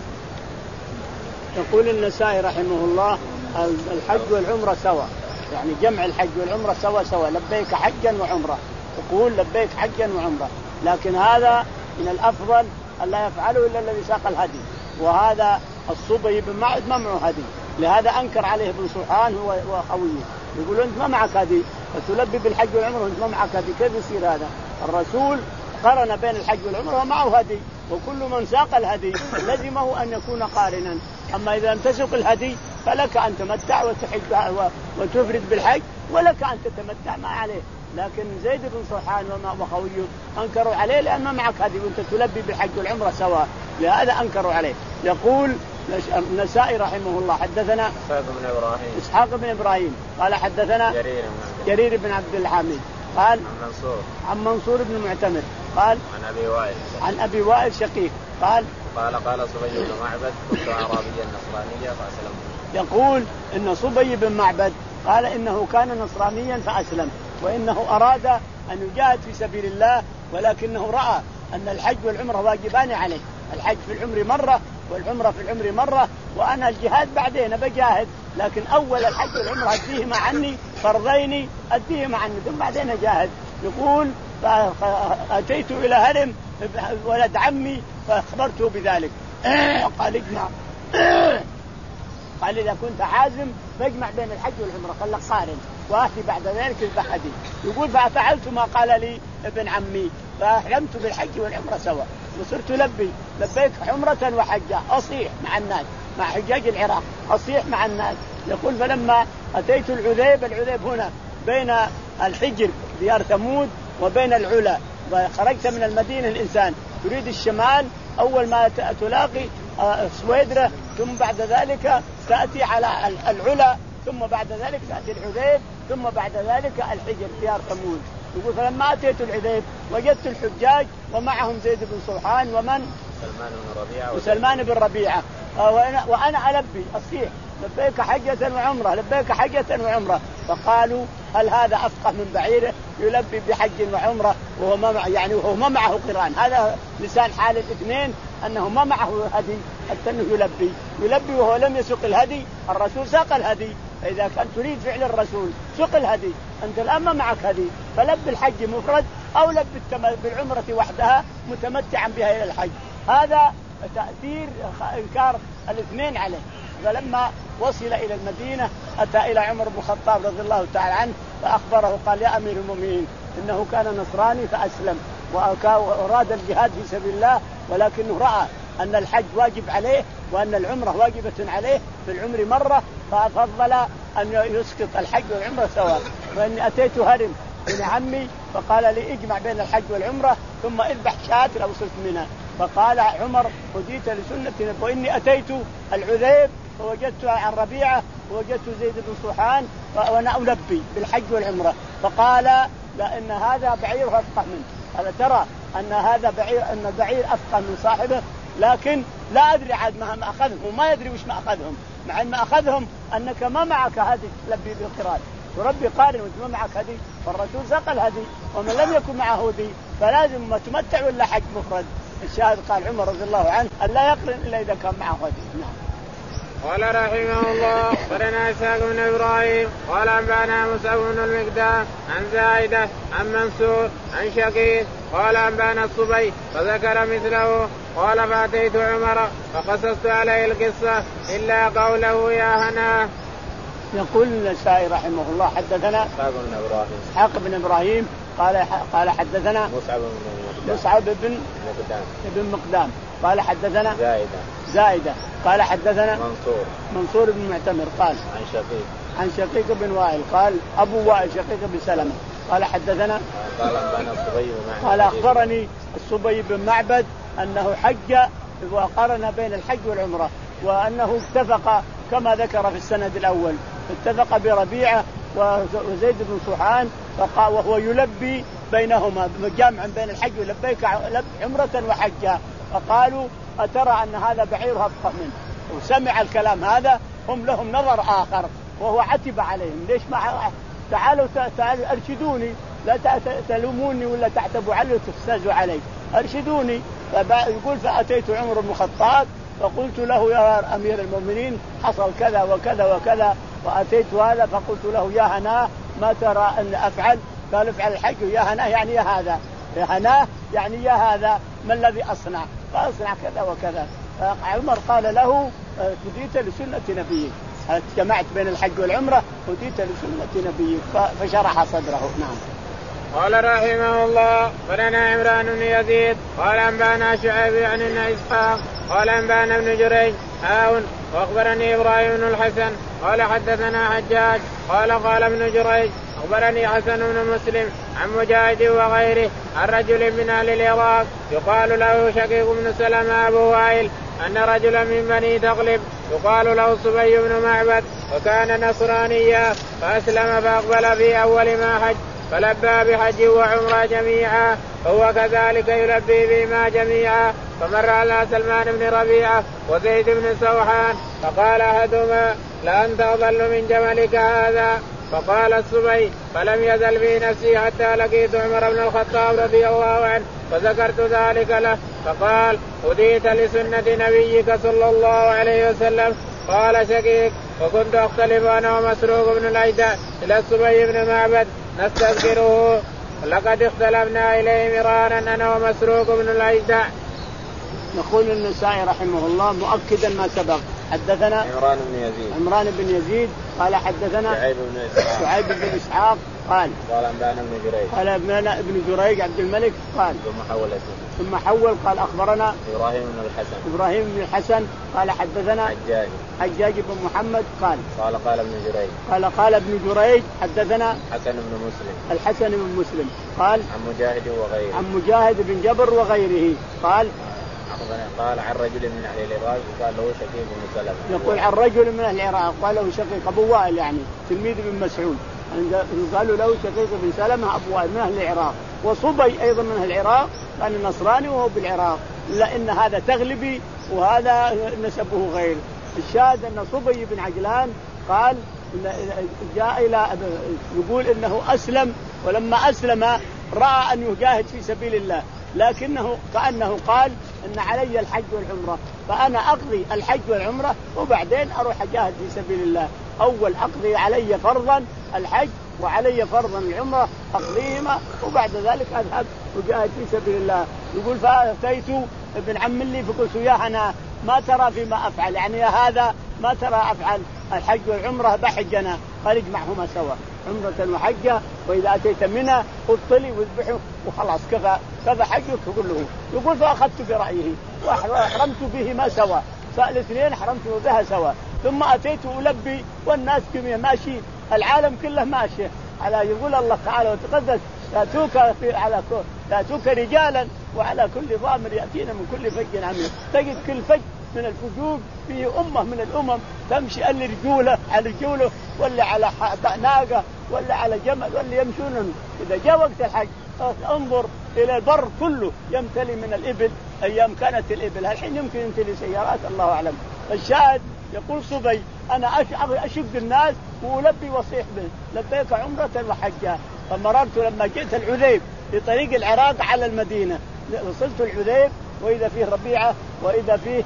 Speaker 2: يقول النسائي رحمه الله الحج والعمرة سوا يعني جمع الحج والعمرة سوا سوا لبيك حجا وعمرة تقول لبيك حجا وعمرة لكن هذا من الأفضل أن لا يفعله إلا الذي ساق الهدي. وهذا الصبي بن معبد ما معه هدي لهذا أنكر عليه ابن سوحان هو وخويه يقول أنت ما معك هدي فتلبي بالحج والعمرة وأنت ما معك هدي كيف يصير هذا؟ الرسول قرن بين الحج والعمرة ومعه هدي وكل من ساق الهدي لزمه أن يكون قارنا. أما إذا لم تسق الهدي فلك أن تمتع وتحج وتفرد بالحج ولك أن تتمتع ما عليه. لكن زيد بن سوحان وخويه أنكروا عليه لأن ما معك هدي وأنت تلبي بالحج والعمرة سواء لهذا أنكروا عليه. يقول النسائي رحمه الله حدثنا
Speaker 1: إسحاق بن إبراهيم
Speaker 2: إسحاق بن إبراهيم قال حدثنا
Speaker 1: جرير,
Speaker 2: جرير بن عبد الحميد قال
Speaker 1: عن منصور
Speaker 2: عن منصور بن معتمر قال
Speaker 1: عن أبي وائل
Speaker 2: عن أبي وائل شقيق قال
Speaker 1: قال قال صبي بن معبد كنت أعرابيا نصرانيا فأسلمت.
Speaker 2: يقول إن صبي بن معبد قال إنه كان نصرانيا فأسلم وإنه أراد أن يجاهد في سبيل الله ولكنه رأى أن الحج والعمرة واجبان عليه. الحج في العمر مرة والعمرة في العمر مرة وأنا الجهاد بعدين بجاهد لكن أول الحج والعمرة أديهما عني فرضيني أديهما عني ثم بعدين أجاهد. يقول فأتيت إلى هرم ولد عمي فأخبرته بذلك قال اجمع قال إذا كنت حازم فاجمع بين الحج والعمرة خلق قارن وآتي بعد ذلك البحدي. يقول ففعلت ما قال لي ابن عمي فأحرمت بالحج والعمرة سوا وصرت لبي لبيك عمرة وحجة أصيح مع الناس مع حجاج العراق أصيح مع الناس. يقول فلما أتيت العذيب العذيب هنا بين الحجر ديار ثمود وبين العلا خرجت من المدينة الإنسان تريد الشمال أول ما تلاقي سويدرة ثم بعد ذلك تأتي على العلا ثم بعد ذلك تأتي العذيب ثم بعد ذلك الحجر ديار ثمود. يقول فلما أتيت العذيب وجدت الحجاج ومعهم زيد بن سوحان ومن
Speaker 1: سلمان بن ربيعة
Speaker 2: وسلمان بن ربيعة وأنا, وأنا ألبي أصيح لبيك حجة وعمرة لبيك حجة وعمرة. فقالوا هل هذا أفقه من بعيره يلبي بحج وعمرة وهو ما يعني وهو ما معه قران؟ هذا لسان حال الاثنين أنه ما معه هدي حتى أنه يلبي يلبي وهو لم يسق الهدي. الرسول ساق الهدي، فإذا كان تريد فعل الرسول سق الهدي، أنت الآن ما معك هدي، فلب الحج مفرد أو لب بالعمرة وحدها متمتعا بها إلى الحج. هذا تأثير إنكار الاثنين عليه. فلما وصل إلى المدينة أتى إلى عمر بن الخطاب رضي الله تعالى عنه فأخبره قال: يا أمير المؤمنين إنه كان نصراني فأسلم وأراد الجهاد في سبيل الله، ولكنه رأى أن الحج واجب عليه وأن العمرة واجبة عليه في العمر مرة، ففضل أن يسقط الحج والعمرة سواء. فإني أتيت هرم ابن عمي فقال لي: اجمع بين الحج والعمرة ثم اذبح شاة لو صرت منها. فقال عمر: هديت لسنة، وإني أتيت العذيب فوجدت عن ربيعة ووجدت زيد بن صحان وأنا ألبي بالحج والعمرة. فقال: لأن هذا بعير أفقه منه. قال: ترى أن هذا بعير أن البعير أفقه من صاحبه، لكن لا أدري عاد ما أخذهم وما يدري وش ما أخذهم، مع أن ما أخذهم أنك ما معك هدي تلبي بالقران تربي قارن وانت ما معك هدي، فالرسول ساق الهدي، ومن لم يكن معه هدي فلازم ما تمتع ولا حج مفرد. الشاهد قال عمر رضي الله عنه أن لا يقرن إلا إذا كان معه هدي. نعم.
Speaker 1: قال رحمه الله: قرنا إسحاق بن إبراهيم قال أنبأنا موسى بن المقدام عن زائدة عن منصور عن شقيق قال أنبأنا الصبي فذكر مثله. قال: فأتيت عمر فقصصت عليه القصة إلا قوله يا هنا.
Speaker 2: يقول النسائي رحمه الله: حدثنا
Speaker 1: إسحاق بن إبراهيم
Speaker 2: إسحاق بن إبراهيم قال قال حدثنا
Speaker 1: مصعب بن
Speaker 2: مصعب بن
Speaker 1: مقدام
Speaker 2: بن مقدام قال حدثنا
Speaker 1: زائدة
Speaker 2: زائدة قال حدثنا
Speaker 1: منصور
Speaker 2: منصور بن معتمر قال
Speaker 1: عن شقيق
Speaker 2: عن شقيق بن وائل قال أبو وائل شقيق بن سلمة قال حدثنا
Speaker 1: قال أنبأنا الصبي بن
Speaker 2: قال أخبرني الصبي بن معبد أنه حج وقارن بين الحج والعمرة، وأنه اتفق كما ذكر في السند الأول، اتفق بربيعة وزيد بن صحان وهو يلبي بينهما جامعا بين الحج ولبيك عمرة وحجة، فقالوا: أترى أن هذا بعير أفقه منه؟ وسمع الكلام هذا هم لهم نظر آخر وهو عتب عليهم: ليش ما تعالوا تعالوا أرشدوني، لا تلوموني ولا تعتبوا علي وتستهزوا علي، أرشدوني. يقول: فأتيت عمر بن الخطاب فقلت له: يا أمير المؤمنين حصل كذا وكذا وكذا، وأتيت هذا فقلت له: يا هناه ما ترى أن أفعل؟ قال: افعل الحج. يا هناه يعني يا هذا، يا هناه يعني يا هذا، ما الذي أصنع؟ فأصنع كذا وكذا. عمر قال له: هديت لسنة نبيك، جمعت بين الحج والعمرة، هديت لسنة نبيك، فشرح صدره. نعم.
Speaker 1: قال رحمه الله: قالنا عمران بن يزيد قال أنبأنا شعيب عن إسحاق قال أنبأنا ابن جريج هاون وأخبرني إبراهيم بن الحسن قال حدثنا حجاج قال قال ابن جريج أخبرني حسن بن مسلم عن مجاهد وغيره عن رجل من أهل العراق يقال له شقيق بن سلمة أبو وائل أن رجلا من بني تغلب يقال له صبي بن معبد وكان نصرانيا فأسلم فأقبل في أول ما حج فلبى بحج وعمرة جميعا، هو كذلك يلبي بهما جميعا. فمر على سلمان بن ربيعة وزيد بن سوحان فقال أحدهما: لأنت أضل من جملك هذا. فقال الصبي: فلم يزل في نفسي حتى لقيت عمر بن الخطاب رضي الله عنه فذكرت ذلك له، فقال: هديت لسنة نبيك صلى الله عليه وسلم. قال شقيق: وكنت أختلف أنا ومسروق بن الأجدع إلى الصبي بن معبد نستذكره، لقد اختلفنا إليه مرارا أنا ومسروق بن الأجدع.
Speaker 2: يقول النسائي رحمه الله مؤكدا ما سبق: حدثنا
Speaker 1: عمران بن يزيد
Speaker 2: عمران بن يزيد قال حدثنا
Speaker 1: شعيب بن إسحاق
Speaker 2: شعيب بن إسحاق قال
Speaker 1: قال أنبأنا ابن جريج
Speaker 2: قال أنبأنا ابن جريج عبد الملك قال
Speaker 1: ثم حول اسمه
Speaker 2: ثم حول قال أخبرنا
Speaker 1: إبراهيم بن الحسن
Speaker 2: إبراهيم بن الحسن قال حدثنا
Speaker 1: حجاج
Speaker 2: حجاج بن محمد قال
Speaker 1: قال قال ابن جريج
Speaker 2: قال قال ابن جريج حدثنا
Speaker 1: حسن بن مسلم
Speaker 2: الحسن بن مسلم قال
Speaker 1: عن مجاهد وغيره
Speaker 2: عن مجاهد بن جبر وغيره قال
Speaker 1: قال عن رجل من أهل العراق قال له شقيق بن سلمة
Speaker 2: يقول عن رجل من أهل العراق قال له شقيق أبو وائل يعني تلميذ بن مسعود قالوا له شقيق بن سلمة أبو وائل من أهل العراق، وصبي أيضا من أهل العراق كان نصراني وهو بالعراق، إلا إن هذا تغلبي وهذا نسبه غير. الشاهد أن صبي بن عجلان قال جاء إلى يقول إنه أسلم، ولما أسلم رأى أن يجاهد في سبيل الله، لكنه كأنه قال إن علي الحج والعمرة، فأنا أقضي الحج والعمرة وبعدين أروح أجاهد في سبيل الله. أول أقضي علي فرضا الحج وعلي فرضا العمرة أقضيهما، وبعد ذلك أذهب وجاهد في سبيل الله. يقول فأتيت ابن عم لي فقلت يا أنا ما ترى فيما أفعل، يعني يا هذا ما ترى أفعل الحج والعمرة بحجنا؟ قال اجمعهما سوا، عمرة وحجة، وإذا أتيت منها قلت واذبحه وخلاص كفى كفى حجك كله. يقول فأخذت برأيه وأحرمت بهما سوا، فالاثنين حرمت بها سوا، ثم أتيت ألبي والناس جميع ماشي، العالم كله ماشي على يقول الله تعالى وتقدس يأتوك على يأتوك رجالا وعلى كل ضامر يأتينا من كل فج عميق. تجد كل فج من الفجوج فيه أمة من الأمم تمشي اللي رجوله على رجوله ولا على ناقة ولا على جمل ولا يمشون. إذا جاء وقت الحج انظر إلى البر كله يمتلي من الإبل، أيام كانت الإبل، الحين يمكن يمتلي سيارات الله أعلم. الشاهد يقول صبي أنا أشق الناس وألبي وصيح به لبيك عمرة وحجة. فمررت لما جئت العذيب في طريق العراق على المدينة، وصلت العذيب وإذا فيه ربيعة وإذا فيه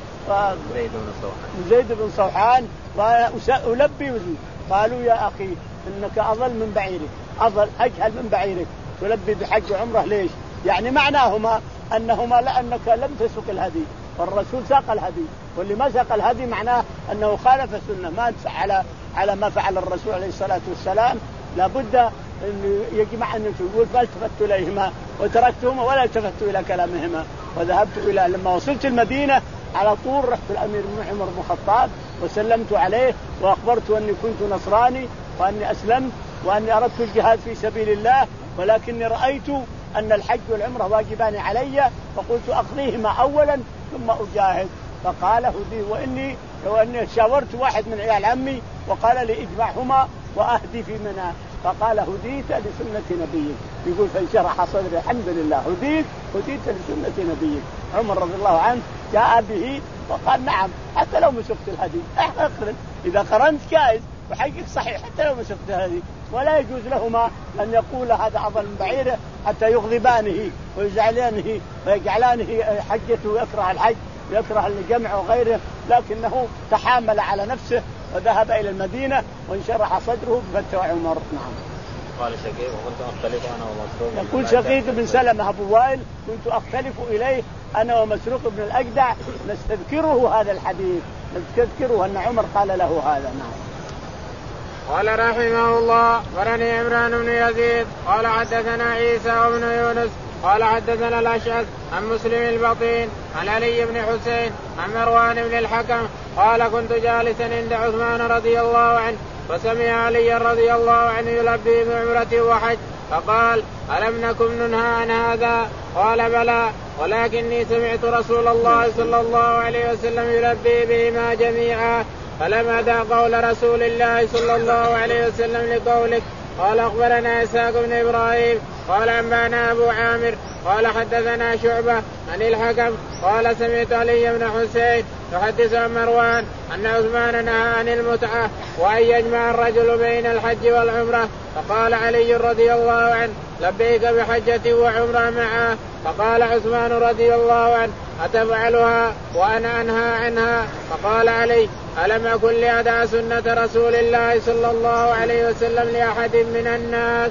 Speaker 2: زيد بن صوحان وألبي. قالوا يا أخي إنك أضل من بعيرك، أضل أجهل من بعيرك، تلبي بحج وعمرة ليش؟ يعني معناهما أنهما لأنك لم تسق الهدي، والرسول ساق الهدي، واللي ما ساق الهدي معناه أنه خالف السنة، ما على على ما فعل الرسول عليه الصلاة والسلام. لابد أن يجمع أن يقول فالتفت إليهما وتركتهما ولا التفت إلى كلامهما. وذهبت إلى لما وصلت المدينة على طول رحت الأمير بن عمر بن الخطاب وسلمت عليه وأخبرت أني كنت نصراني وأني أسلمت وأني أردت الجهاد في سبيل الله، ولكني رأيت أن الحج والعمرة واجبان علي، فقلت أقضيهما أولا ثم أجاهد. فقال هدي، وإني وإني شاورت واحد من عيال عمي وقال لي اجمعهما وأهدي في منى، فقال هديت لسنة نبيك. يقول فانشرح صدري الحمد لله، هديت هديت لسنة نبيك. عمر رضي الله عنه جاء به وقال نعم حتى لو مسكت الهدي اقرن، إذا قرنت جائز وحقك صحيح حتى لو مسكت الهدي، ولا يجوز لهما أن يقول هذا أضل من بعيره حتى يغضبانه ويزعلانه ويجعلانه حجته ويكره الحج ويكره الجمع وغيره، لكنه تحامل على نفسه وذهب إلى المدينة وانشرح صدره بفتوى عمر. نعم.
Speaker 1: قال شقيق وكنت أختلف أنا ومسروق.
Speaker 2: يقول شقيق بن سلمة أبو وائل كنت أختلف إليه أنا ومسروق بن الأجدع نستذكره هذا الحديث، نستذكره أن عمر قال له هذا. نعم.
Speaker 1: قال رحمه الله ورني عمران بن يزيد قال حدثنا عيسى وابن يونس قال حدثنا الأشعث عن مسلم البطين عن علي بن حسين عن مروان بن الحكم قال كنت جالسا عند عثمان رضي الله عنه فسمع علي رضي الله عنه يلبي بعمرة وحج فقال ألم نكن ننهى عن هذا؟ قال بلى، ولكني سمعت رسول الله صلى الله عليه وسلم يلبي بهما جميعا فلم أدع قول رسول الله صلى الله عليه وسلم لقولك. قال أخبرنا إسحاق بن إبراهيم قال أنبانا أبو عامر قال حدثنا شعبة عن الحكم قال سمعت علي بن حسين يحدث عن مروان أن عثمان نهى عن المتعة وأن يجمع الرجل بين الحج والعمرة، فقال علي رضي الله عنه لبيك بحجة وعمرة معه، فقال عثمان رضي الله عنه أتفعلها وأنا أنهى عنها؟ فقال علي ألم أكن لأدع سنة رسول الله صلى الله عليه وسلم لأحد من الناس؟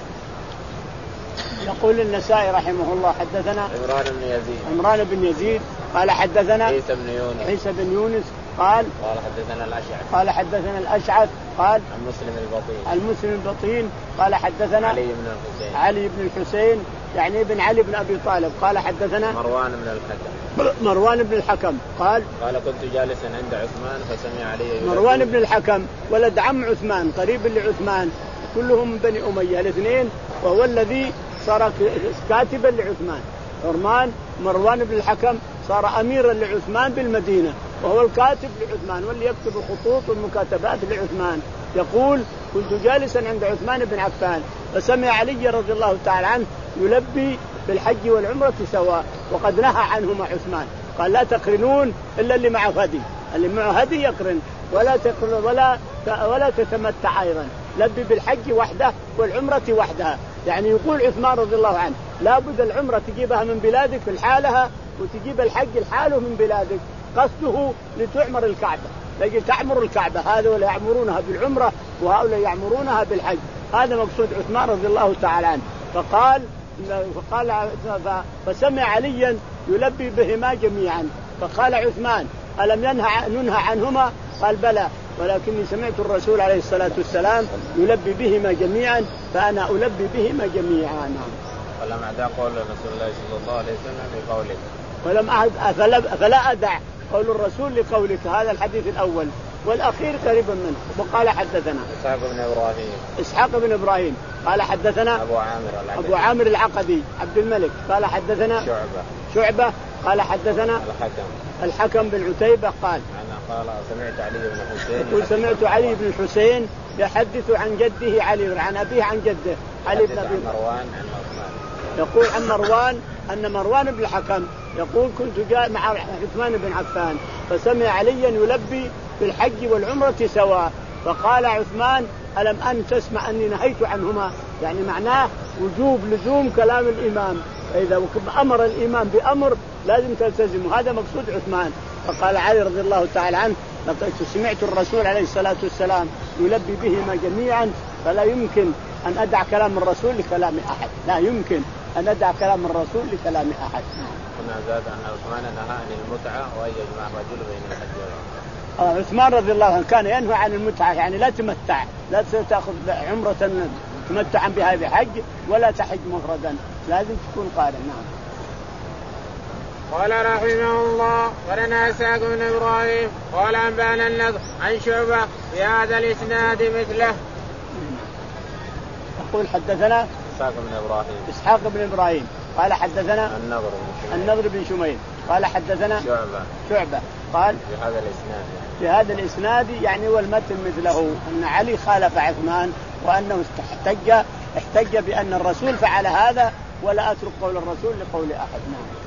Speaker 2: يقول النسائي رحمه الله حدثنا
Speaker 1: عمران بن يزيد
Speaker 2: عمران بن يزيد قال حدثنا
Speaker 1: عيسى بن يونس
Speaker 2: عيسى بن يونس قال
Speaker 1: قال حدثنا الأشعث
Speaker 2: قال حدثنا الأشعث قال
Speaker 1: عن مسلم البطين
Speaker 2: المسلم البطين قال حدثنا
Speaker 1: علي بن الحسين
Speaker 2: علي بن الحسين يعني ابن علي بن أبي طالب قال حدثنا
Speaker 1: مروان بن الحكم
Speaker 2: مروان بن الحكم قال
Speaker 1: قال كنت جالسا عند عثمان فسمع علي
Speaker 2: مروان بن الحكم ولد عم عثمان قريب لعثمان كلهم من بني أمية الاثنين، وهو الذي صار كاتبا لعثمان. عثمان مروان بن الحكم صار أميرا لعثمان بالمدينة وهو الكاتب لعثمان واللي يكتب الخطوط والمكاتبات لعثمان. يقول كنت جالسا عند عثمان بن عفان فسمع علي رضي الله تعالى عنه يلبي بالحج والعمرة سواء وقد نهى عنهما عثمان، قال لا تقرنون إلا اللي معه هدي، اللي معه هدي يقرن، ولا ولا ولا تتمتع أيضا، لبي بالحج وحده والعمرة وحدها. يعني يقول عثمان رضي الله عنه لابد العمرة تجيبها من بلادك في الحالها وتجيب الحج الحاله من بلادك، قصده لتعمر الكعبة، لكن تعمر الكعبة، هذا ولا يعمرونها بالعمرة وهؤلاء يعمرونها بالحج. هذا مقصود عثمان رضي الله تعالى عنه. فقال فقال فسمع عليا يلبي بهما جميعا، فقال عثمان ألم ينهى ننهى عنهما؟ قال بلى، ولكني سمعت الرسول عليه الصلاة والسلام يلبي بهما جميعا فأنا ألبي بهما جميعا.
Speaker 1: ولم أدع قول رسول الله صلى الله عليه وسلم لقولك
Speaker 2: ولم أعد فلا أدع قول الرسول لقولك. هذا الحديث الأول، والأخير قريبا منه. وقال حدثنا
Speaker 1: إسحاق بن إبراهيم
Speaker 2: إسحاق بن إبراهيم قال حدثنا
Speaker 1: أبو عامر العقدي
Speaker 2: أبو عامر العقدي عبد الملك قال حدثنا
Speaker 1: شعبة
Speaker 2: شعبة قال حدثنا
Speaker 1: الحكم
Speaker 2: الحكم بن عتيبة قال
Speaker 1: أنا قال سمعت علي بن حسين
Speaker 2: يقول سمعت علي بن حسين يحدث عن جده علي عن أبيه عن جده علي بن أبي
Speaker 1: مروان عن عثمان،
Speaker 2: يقول عن مروان أن مروان بن الحكم يقول كنت جاء مع عثمان بن عفان فسمع عليا يلبي بالحج والعمرة سواء، فقال عثمان ألم أن تسمع أني نهيت عنهما؟ يعني معناه وجوب لزوم كلام الإمام، فإذا أمر الإمام بأمر لازم تلتزم، هذا مقصود عثمان. فقال علي رضي الله تعالى عنه لقد سمعت الرسول عليه الصلاة والسلام يلبي بهما جميعا، فلا يمكن أن أدع كلام الرسول لكلام أحد، لا يمكن أن أدع كلام الرسول لكلام أحد.
Speaker 1: هنا زاد أن عثمان نهى عن المتعة وأن يجمع الرجل بين الحج والعمرة.
Speaker 2: آه عثمان رضي الله عنه كان ينهى عن المتعة، يعني لا تمتع، لا تأخذ عمرة تمتعا بها بحج ولا تحج مفردا، لازم تكون قارئ. نعم.
Speaker 1: قال رحمه الله ولنا إسحاق بن إبراهيم قال أنبأنا النضر عن شعبة بهذا الإسناد مثله.
Speaker 2: يقول حدثنا
Speaker 1: إسحاق بن إبراهيم
Speaker 2: إسحاق بن إبراهيم قال حدثنا
Speaker 1: النضر بن شميل
Speaker 2: النضر بن شميل قال حدثنا
Speaker 1: شعبة
Speaker 2: شعبة قال
Speaker 1: بهذا الإسناد
Speaker 2: بهذا الإسناد يعني والمتن مثله، أن علي خالف عثمان وأنه احتج احتج بأن الرسول فعل هذا ولا أترك قول الرسول لقول أحد. نعم.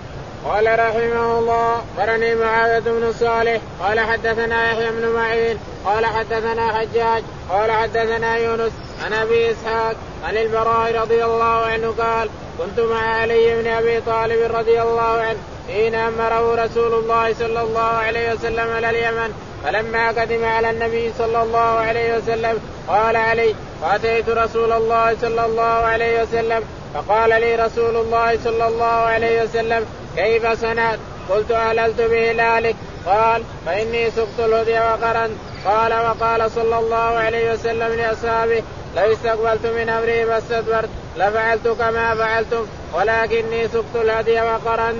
Speaker 1: قال رحمه الله قرني معاوية بن صالح قال حدثنا يحيى بن معين قال حدثنا حجاج قال حدثنا يونس عن أبي إسحاق عن البراء رضي الله عنه قال كنت مع علي بن أبي طالب رضي الله عنه حين أمره رسول الله صلى الله عليه وسلم إلى اليمن، فلما قدم على النبي صلى الله عليه وسلم قال علي فأتيت رسول الله صلى الله عليه وسلم فقال لي رسول الله صلى الله عليه وسلم كيف صنعت؟ قلت أهللت بهلالك. قال فإني سقت الهدي وقرنت. قال وقال صلى الله عليه وسلم لأصحابه لو استقبلت من أمري ما استدبرت لفعلت كما فعلتم ولكني سقت الهدي وقرنت.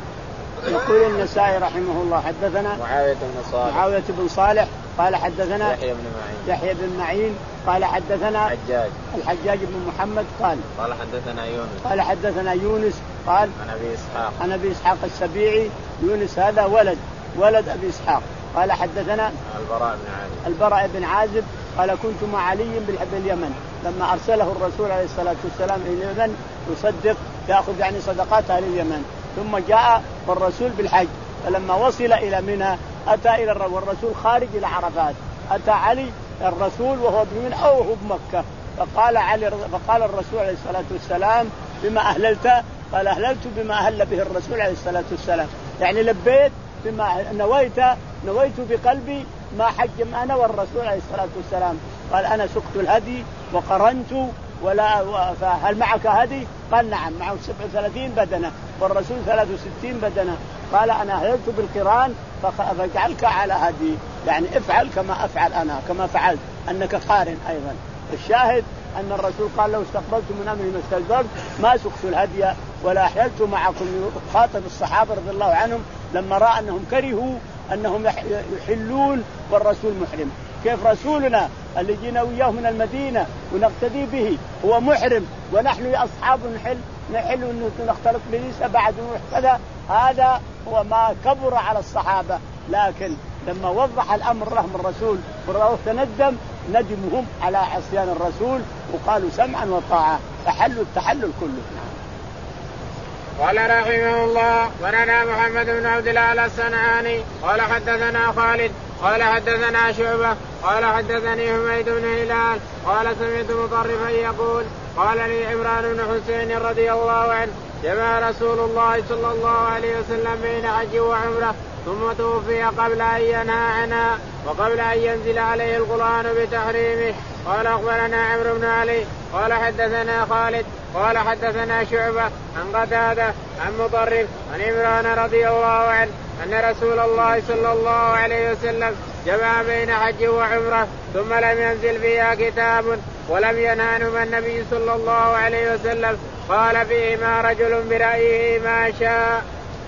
Speaker 2: يقول النسائي رحمه الله حدثنا
Speaker 1: معاوية بن صالح
Speaker 2: معاوية بن صالح قال حدثنا
Speaker 1: يحيى بن معين
Speaker 2: يحيى بن معين قال حدثنا
Speaker 1: حجاج
Speaker 2: الحجاج بن محمد قال
Speaker 1: قال حدثنا يونس
Speaker 2: قال حدثنا يونس قال
Speaker 1: عن أبي إسحاق
Speaker 2: عن أبي إسحاق السبيعي. يونس هذا ولد ولد أبي إسحاق. قال حدثنا
Speaker 1: البراء بن عازب
Speaker 2: البراء بن عازب قال كنت مع علي باليمن لما أرسله الرسول عليه الصلاة والسلام إلى اليمن يصدق يأخذ يعني صدقات أهل اليمن، ثم جاء والرسول بالحج، فلما وصل إلى منى أتى إلى والرسول خارج إلى عرفات، أتى علي الرسول وهو بمنى أو هو بمكة، فقال علي فقال الرسول عليه الصلاة والسلام بما أهللت؟ قال أهللت بما أهل به الرسول عليه الصلاة والسلام، يعني لبيت بما نويت نويت بقلبي ما حج أنا والرسول عليه الصلاة والسلام. قال أنا سقت الهدي وقرنت ولا فهل معك هدي؟ قال نعم معه سبع وثلاثين بدنة والرسول ثلاث وستين بدنة. قال أنا أهللت بالقران فاجعلك على هدي، يعني افعل كما أفعل أنا كما فعلت أنك قارن أيضا. الشاهد أن الرسول قال لو استقبلت من أمري ما استدبرت ما سقت الهدي ولا أحللت معكم. خاطب الصحابة رضي الله عنهم لما رأى أنهم كرهوا أنهم يحلون والرسول محرم، كيف رسولنا اللي جينا وياه من المدينة ونقتدي به هو محرم ونحن يا أصحاب نحل نحل ونختلط بنساء بعد كذا؟ هذا هو ما كبر على الصحابة. لكن لما وضح الأمر لهم الرسول ورأوه تندم ندمهم على عصيان الرسول وقالوا سمعا وطاعة، فحلوا التحلل كله.
Speaker 1: قال رحمه الله ولنا محمد بن عبد الله الصنعاني قال حدثنا خالد قال حدثنا شعبة قال حدثني حميد بن هلال قال سمعت مطرفا يقول قال لي عمران بن حسين رضي الله عنه جمع رسول الله صلى الله عليه وسلم بين حج وعمرة ثم توفي قبل أن ينهى عنها وقبل أن ينزل عليه القرآن بتحريمه. قال أخبرنا عمرو بن علي قال حدثنا خالد قال حدثنا شعبة عن قتادة عن مطرف عن عمران رضي الله عنه أن رسول الله صلى الله عليه وسلم جمع بين حج وعمرة ثم لم ينزل فيها كتاب ولم ينهى عنهما النبي صلى الله عليه وسلم قال فيهما رجل برأيه ما شاء.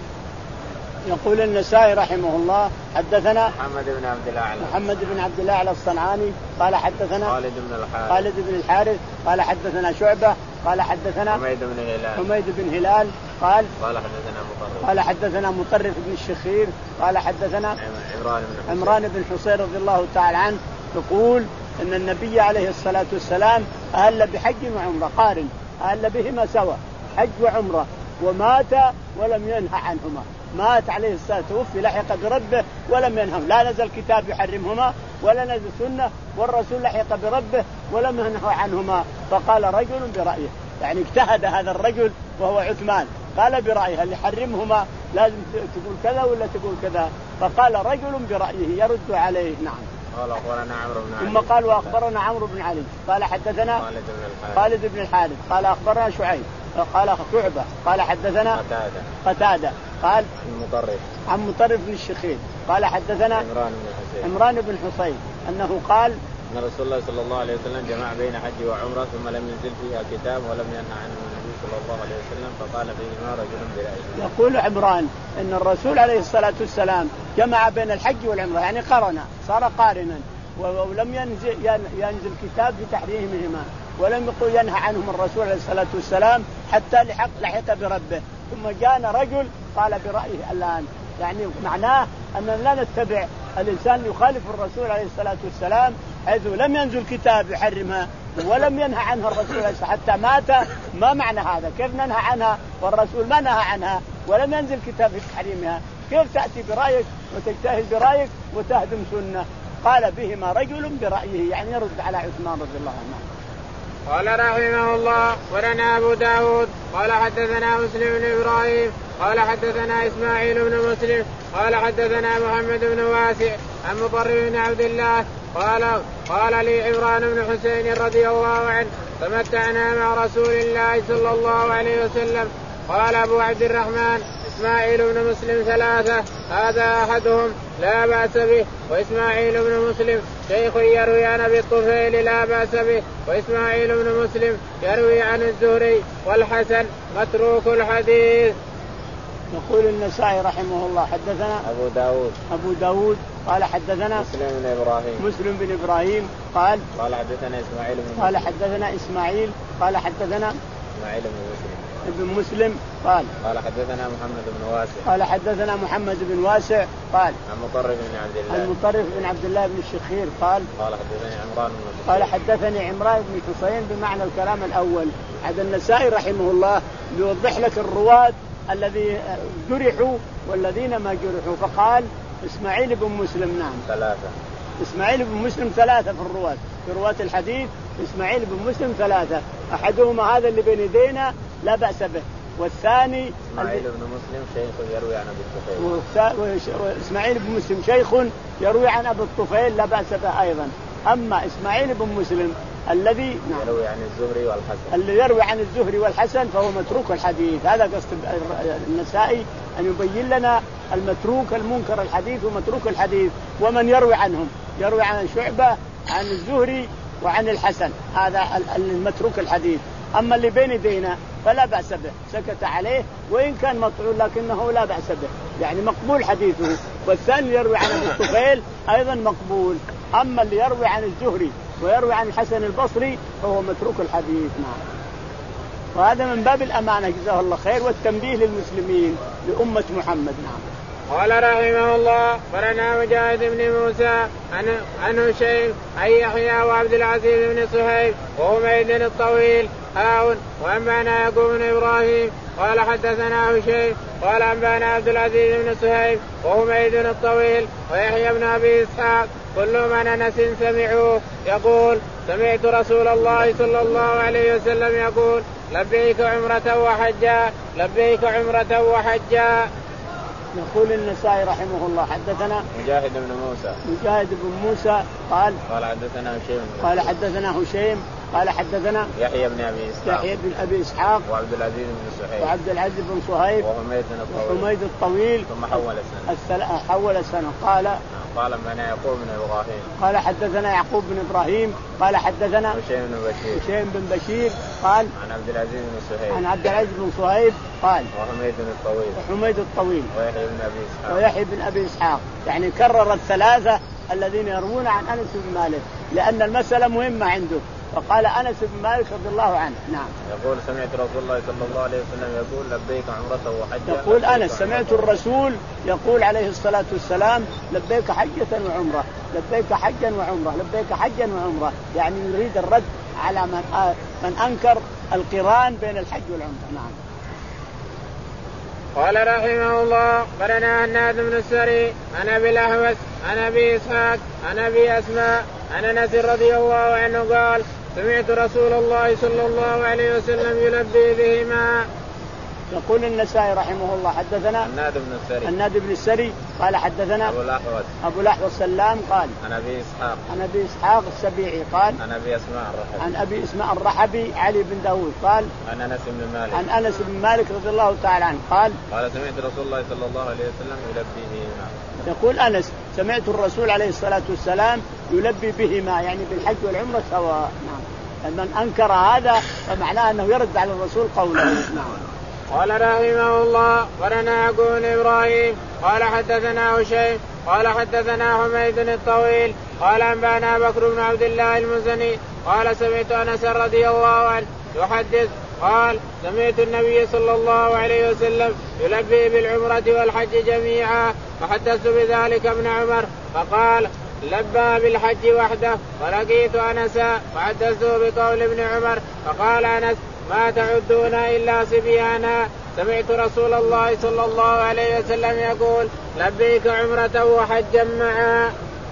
Speaker 2: يقول النسائي رحمه الله حدثنا
Speaker 1: محمد بن عبد الله
Speaker 2: محمد بن عبد الله الصنعاني قال حدثنا
Speaker 1: خالد بن الحارث
Speaker 2: خالد بن الحارث قال حدثنا شعبة قال حدثنا
Speaker 1: حميد بن هلال
Speaker 2: حميد بن هلال قال
Speaker 1: قال حدثنا مطرف
Speaker 2: قال حدثنا مطرف بن الشخير قال حدثنا
Speaker 1: عمران بن
Speaker 2: عمران بن حسين رضي الله تعالى عنه يقول ان النبي عليه الصلاة والسلام أهل بحج وعمرة قارن أهل بهما سوا حج وعمرة ومات ولم ينهى عنهما. مات عليه الصلاة توفي لحق بربه ولم ينهى لا نزل كتاب يحرمهما ولا نزل سنة والرسول لحق بربه ولم ينهى عنهما. فقال رجل برأيه يعني اجتهد هذا الرجل وهو عثمان قال برأيه اللي يحرمهما لازم تقول كذا ولا تقول كذا. فقال رجل برأيه يرد عليه. نعم.
Speaker 1: قال أخبرنا عمرو بن علي
Speaker 2: ثم قال وأخبرنا عمرو بن علي قال حدثنا
Speaker 1: خالد بن
Speaker 2: خالد بن الحارث قال أخبرنا شعيب قال شعبة قال حدثنا
Speaker 1: قتادة
Speaker 2: قتادة قال
Speaker 1: مطرف
Speaker 2: عن مطرف بن الشخير قال حدثنا
Speaker 1: عمران بن حسين
Speaker 2: عمران بن حسين أنه قال
Speaker 1: أن رسول الله صلى الله عليه وسلم جمع بين حج وعمرة ثم لم ينزل فيها كتاب ولم ينهى عنه النبي صلى الله عليه وسلم فقال فيهما رجل برأيه.
Speaker 2: يقول عمران أن الرسول عليه الصلاة والسلام جمع بين الحج والعمرة يعني قرن صار قارنا ولم ينزل ينزل كتاب بتحريمهما ولم يقل ينهى عنهم الرسول عليه الصلاة والسلام حتى لحق لحق بربه. ثم جاءنا رجل قال برأيه الآن يعني معناه أننا لا نتبع الإنسان يخالف الرسول عليه الصلاة والسلام حيث لم ينزل كتاب يحرمها ولم ينهى عنها الرسول عليه الصلاة حتى مات. ما معنى هذا؟ كيف ننهى عنها والرسول ما نهى عنها ولم ينزل كتاب في تحريمها؟ كيف تأتي برأيك وتجتهد برأيك وتهدم سنة؟ قال بهما رجل برأيه يعني يرد على عثمان رضي الله عنه.
Speaker 1: قال رحمه الله ولنا أبو داود قال حدثنا مسلم بن إبراهيم قال حدثنا إسماعيل بن مسلم قال حدثنا محمد بن واسع عن مطرف بن عبد الله قال قال لي عمران بن حسين رضي الله عنه تمتعنا مع رسول الله صلى الله عليه وسلم. قال أبو عبد الرحمن إسماعيل بن مسلم ثلاثة هذا أحدهم لا بأس به وإسماعيل بن مسلم شيخ يروي عن أبي الطفيل لا بأس به وإسماعيل بن مسلم يروي عن الزهري والحسن متروك الحديث.
Speaker 2: يقول النسائي رحمه الله حدثنا
Speaker 1: أبو داود
Speaker 2: أبو داود قال حدثنا
Speaker 1: مسلم بن إبراهيم
Speaker 2: مسلم بن إبراهيم قال
Speaker 1: قال حدثنا إسماعيل بن مسلم
Speaker 2: قال حدثنا إسماعيل قال حدثنا
Speaker 1: إسماعيل بن مسلم
Speaker 2: ابن مسلم قال
Speaker 1: قال حدثنا محمد بن واسع
Speaker 2: قال حدثنا محمد بن واسع قال
Speaker 1: عن مطرف بن عبد الله
Speaker 2: المطرف بن عبد الله بن الشخير قال
Speaker 1: قال حدثني عمران بن
Speaker 2: قال حدثني عمران بن حسين بمعنى الكلام الأول. هذا النسائي رحمه الله يوضح لك الرواة الذي جرحوا والذين ما جرحوا. فقال إسماعيل بن مسلم نعم
Speaker 1: ثلاثة
Speaker 2: إسماعيل بن مسلم ثلاثة في الرواة في رواة الحديث إسماعيل بن مسلم ثلاثة أحدهما هذا اللي بين يدينا لا بأس به والثاني
Speaker 1: إسماعيل بن مسلم شيخ يروي عن أبي الطفيل
Speaker 2: وإسماعيل بن مسلم شيخ يروي عن أبي الطفيل لا بأس به أيضا. أما إسماعيل بن مسلم الذي
Speaker 1: يروي عن الزهري والحسن
Speaker 2: اللي يروي عن الزهري والحسن فهو متروك الحديث. هذا قصد النسائي أن يبين لنا المتروك المنكر الحديث ومتروك الحديث ومن يروي عنهم يروي عن شعبة عن الزهري وعن الحسن هذا المتروك الحديث. أما اللي بين يدينا فلا بأس به سكت عليه وإن كان مطعون لكنه لا بأس به يعني مقبول حديثه. والثاني يروي عن أبي الطفيل أيضا مقبول. أما اللي يروي عن الزهري ويروي عن الحسن البصري فهو متروك الحديث. نعم. وهذا من باب الأمانة جزاه الله خير والتنبيه للمسلمين لأمة محمد. نعم.
Speaker 1: قال رحمه الله قرنا مجاهد بن موسى عن عن هشيم عن يحيى وعبد العزيز بن صهيب وحميد الطويل هاون وأنبانا يعقوب بن إبراهيم قال حدثنا هشيم قال أنبانا عبد العزيز بن صهيب وحميد الطويل ويحيى بن أبي إسحاق كلهم عن أنس سمعوه يقول سمعت رسول الله صلى الله عليه وسلم يقول لبيك عمرة وحجا لبيك عمرة وحجا.
Speaker 2: يقول النسائي رحمه الله حدثنا
Speaker 1: مجاهد بن موسى
Speaker 2: مجاهد بن موسى قال
Speaker 1: قال حدثنا هشيم
Speaker 2: قال حدثنا هشيم قال حدثنا
Speaker 1: يحيى بن ابي اسحاق
Speaker 2: يحيى بن ابي اسحاق
Speaker 1: وعبد العزيز بن صهيب
Speaker 2: وعبد العزيز بن صهيب
Speaker 1: وحميد الطويل
Speaker 2: وحميد الطويل
Speaker 1: ثم حول السنه
Speaker 2: حول السنه قال
Speaker 1: قال أنبانا يعقوب بن إبراهيم
Speaker 2: قال حدثنا يعقوب بن إبراهيم قال حدثنا
Speaker 1: هشيم بن بشير
Speaker 2: هشيم بن بشير قال
Speaker 1: عن عبد العزيز بن صهيب
Speaker 2: عن عبد العزيز بن صهيب قال
Speaker 1: وحميد الطويل
Speaker 2: وحميد الطويل
Speaker 1: ويحيى بن أبي إسحاق
Speaker 2: ويحيى بن أبي إسحاق يعني كرر الثلاثة الذين يروون عن أنس بن مالك لأن المسألة مهمة عنده فقال أنس بن مالك رضي الله عنه. نعم.
Speaker 1: يقول سمعت رسول الله صلى الله عليه وسلم يقول لبيك عمرة وحجة.
Speaker 2: يقول أنس سمعت الرسول يقول عليه الصلاة والسلام لبيك حجة وعمرة لبيك حجا وعمرة لبيك حجا وعمرة يعني يريد الرد على من من أنكر القران بين الحج والعمرة. نعم.
Speaker 1: قال رحمه الله قرنا هناد بن السري عن ابي الاحوص عن ابي اسحاق عن ابي اسماء عن انس رضي الله عنه قال سمعت رسول الله صلى الله عليه وسلم يلبي بهما.
Speaker 2: يقول النسائي رحمه الله حدثنا
Speaker 1: هناد بن السري
Speaker 2: هناد بن السري قال حدثنا
Speaker 1: ابو الاحوص
Speaker 2: ابو الاحوص سلام قال
Speaker 1: عن ابي اسحاق
Speaker 2: عن ابي اسحاق السبيعي قال
Speaker 1: عن ابي اسماء الرحبي
Speaker 2: عن ابي اسماء الرحبي علي بن داود قال
Speaker 1: عن انس بن مالك
Speaker 2: عن انس بن مالك رضي الله تعالى عنه قال
Speaker 1: قال سمعت رسول الله صلى الله عليه وسلم يلبي بهما.
Speaker 2: يقول انس سمعت الرسول عليه الصلاه والسلام يلبي بهما يعني بالحج والعمره سواء. نعم. من انكر هذا فمعناه انه يرد على الرسول قوله. نعم.
Speaker 1: قال رحمه الله قرنا يعقوب بن ابراهيم قال حدثنا هشيم قال حدثنا حميد الطويل قال انبانا بكر بن عبد الله المزني قال سمعت انس رضي الله عنه يحدث قال سمعت النبي صلى الله عليه وسلم يلبي بالعمرة والحج جميعا فحدثت بذلك ابن عمر فقال لبى بالحج وحده ولقيت انسا فحدثته بقول ابن عمر فقال انس ما تعدون إلا صبيانا سمعت رسول الله صلى الله عليه وسلم يقول لبيك عمرة وحجا معا.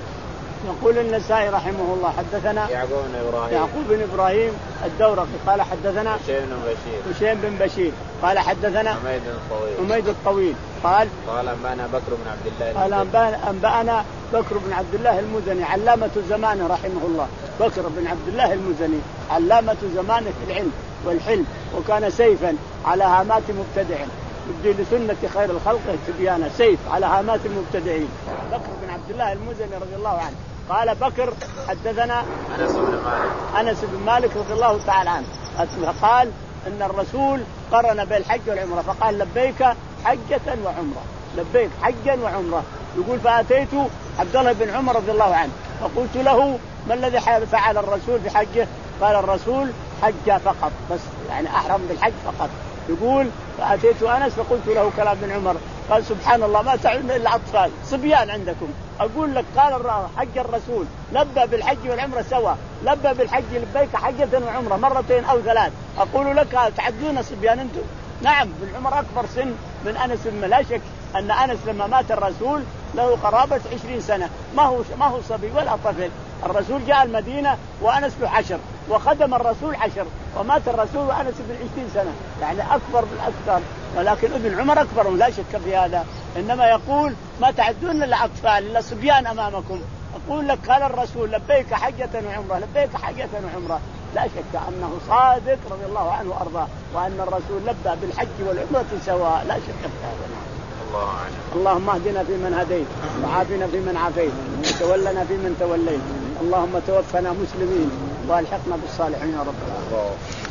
Speaker 2: يقول النسائي رحمه الله حدثنا
Speaker 1: يعقوب بن إبراهيم
Speaker 2: يعقوب بن إبراهيم الدورقي قال حدثنا
Speaker 1: هشيم بن بشير
Speaker 2: هشيم بن بشير قال حدثنا
Speaker 1: حميد الطويل
Speaker 2: حميد الطويل قال
Speaker 1: قال أنبانا بكر بن عبد الله
Speaker 2: قال أنبأنا بكر بن عبد الله المزني علامة زمانه رحمه الله. بكر بن عبد الله المزني علامة زمانه في العلم والحلم وكان سيفا على هامات مبتدع يبدي لسنة خير الخلق تبيانا سيف على هامات المبتدعين. بكر بن عبد الله المزني رضي الله عنه قال بكر حدثنا
Speaker 1: أنس بن مالك
Speaker 2: أنس بن مالك رضي الله تعالى عنه قال إن الرسول قرن بين الحج والعمرة فقال لبيك حجة وعمرة لبيك حجا وعمرة. يقول فأتيت عبد الله بن عمر رضي الله عنه فقلت له ما الذي فعل الرسول بحجه؟ قال الرسول حج فقط بس يعني أحرم بالحج فقط. يقول فأتيت أنس فقلت له كلام ابن عمر قال سبحان الله ما تعلمون إلا أطفال صبيان عندكم. أقول لك قال حج الرسول لبى بالحج والعمرة سوا لبى بالحج لبيك حجة وعمرة مرتين أو ثلاث. أقول لك تعدون صبيان أنتم. نعم ابن عمر أكبر سن من أنس بن لا شك أن أنس لما مات الرسول له قرابة عشرين سنة ما هو ما هو صبي ولا طفل. الرسول جاء المدينة وأنس له عشر وخدم الرسول عشر ومات الرسول وأنس بن عشرين سنة يعني أكبر بالأكثر. ولكن ابن عمر أكبر لا شك في هذا. إنما يقول ما تعدون إلا أطفال إلا صبيان أمامكم. أقول لك قال الرسول لبيك حجة وعمرة لبيك حجة وعمرة لا شك أنه صادق رضي الله عنه وأرضاه وأن الرسول لبى بالحج والعمرة سواء لا شك في هذا.
Speaker 1: الله أعلم.
Speaker 2: اللهم اهدنا فيمن هديت وعافنا فيمن عافيت وتولنا فيمن توليت. اللهم توفنا مسلمين والحقنا بالصالحين يا رب العالمين.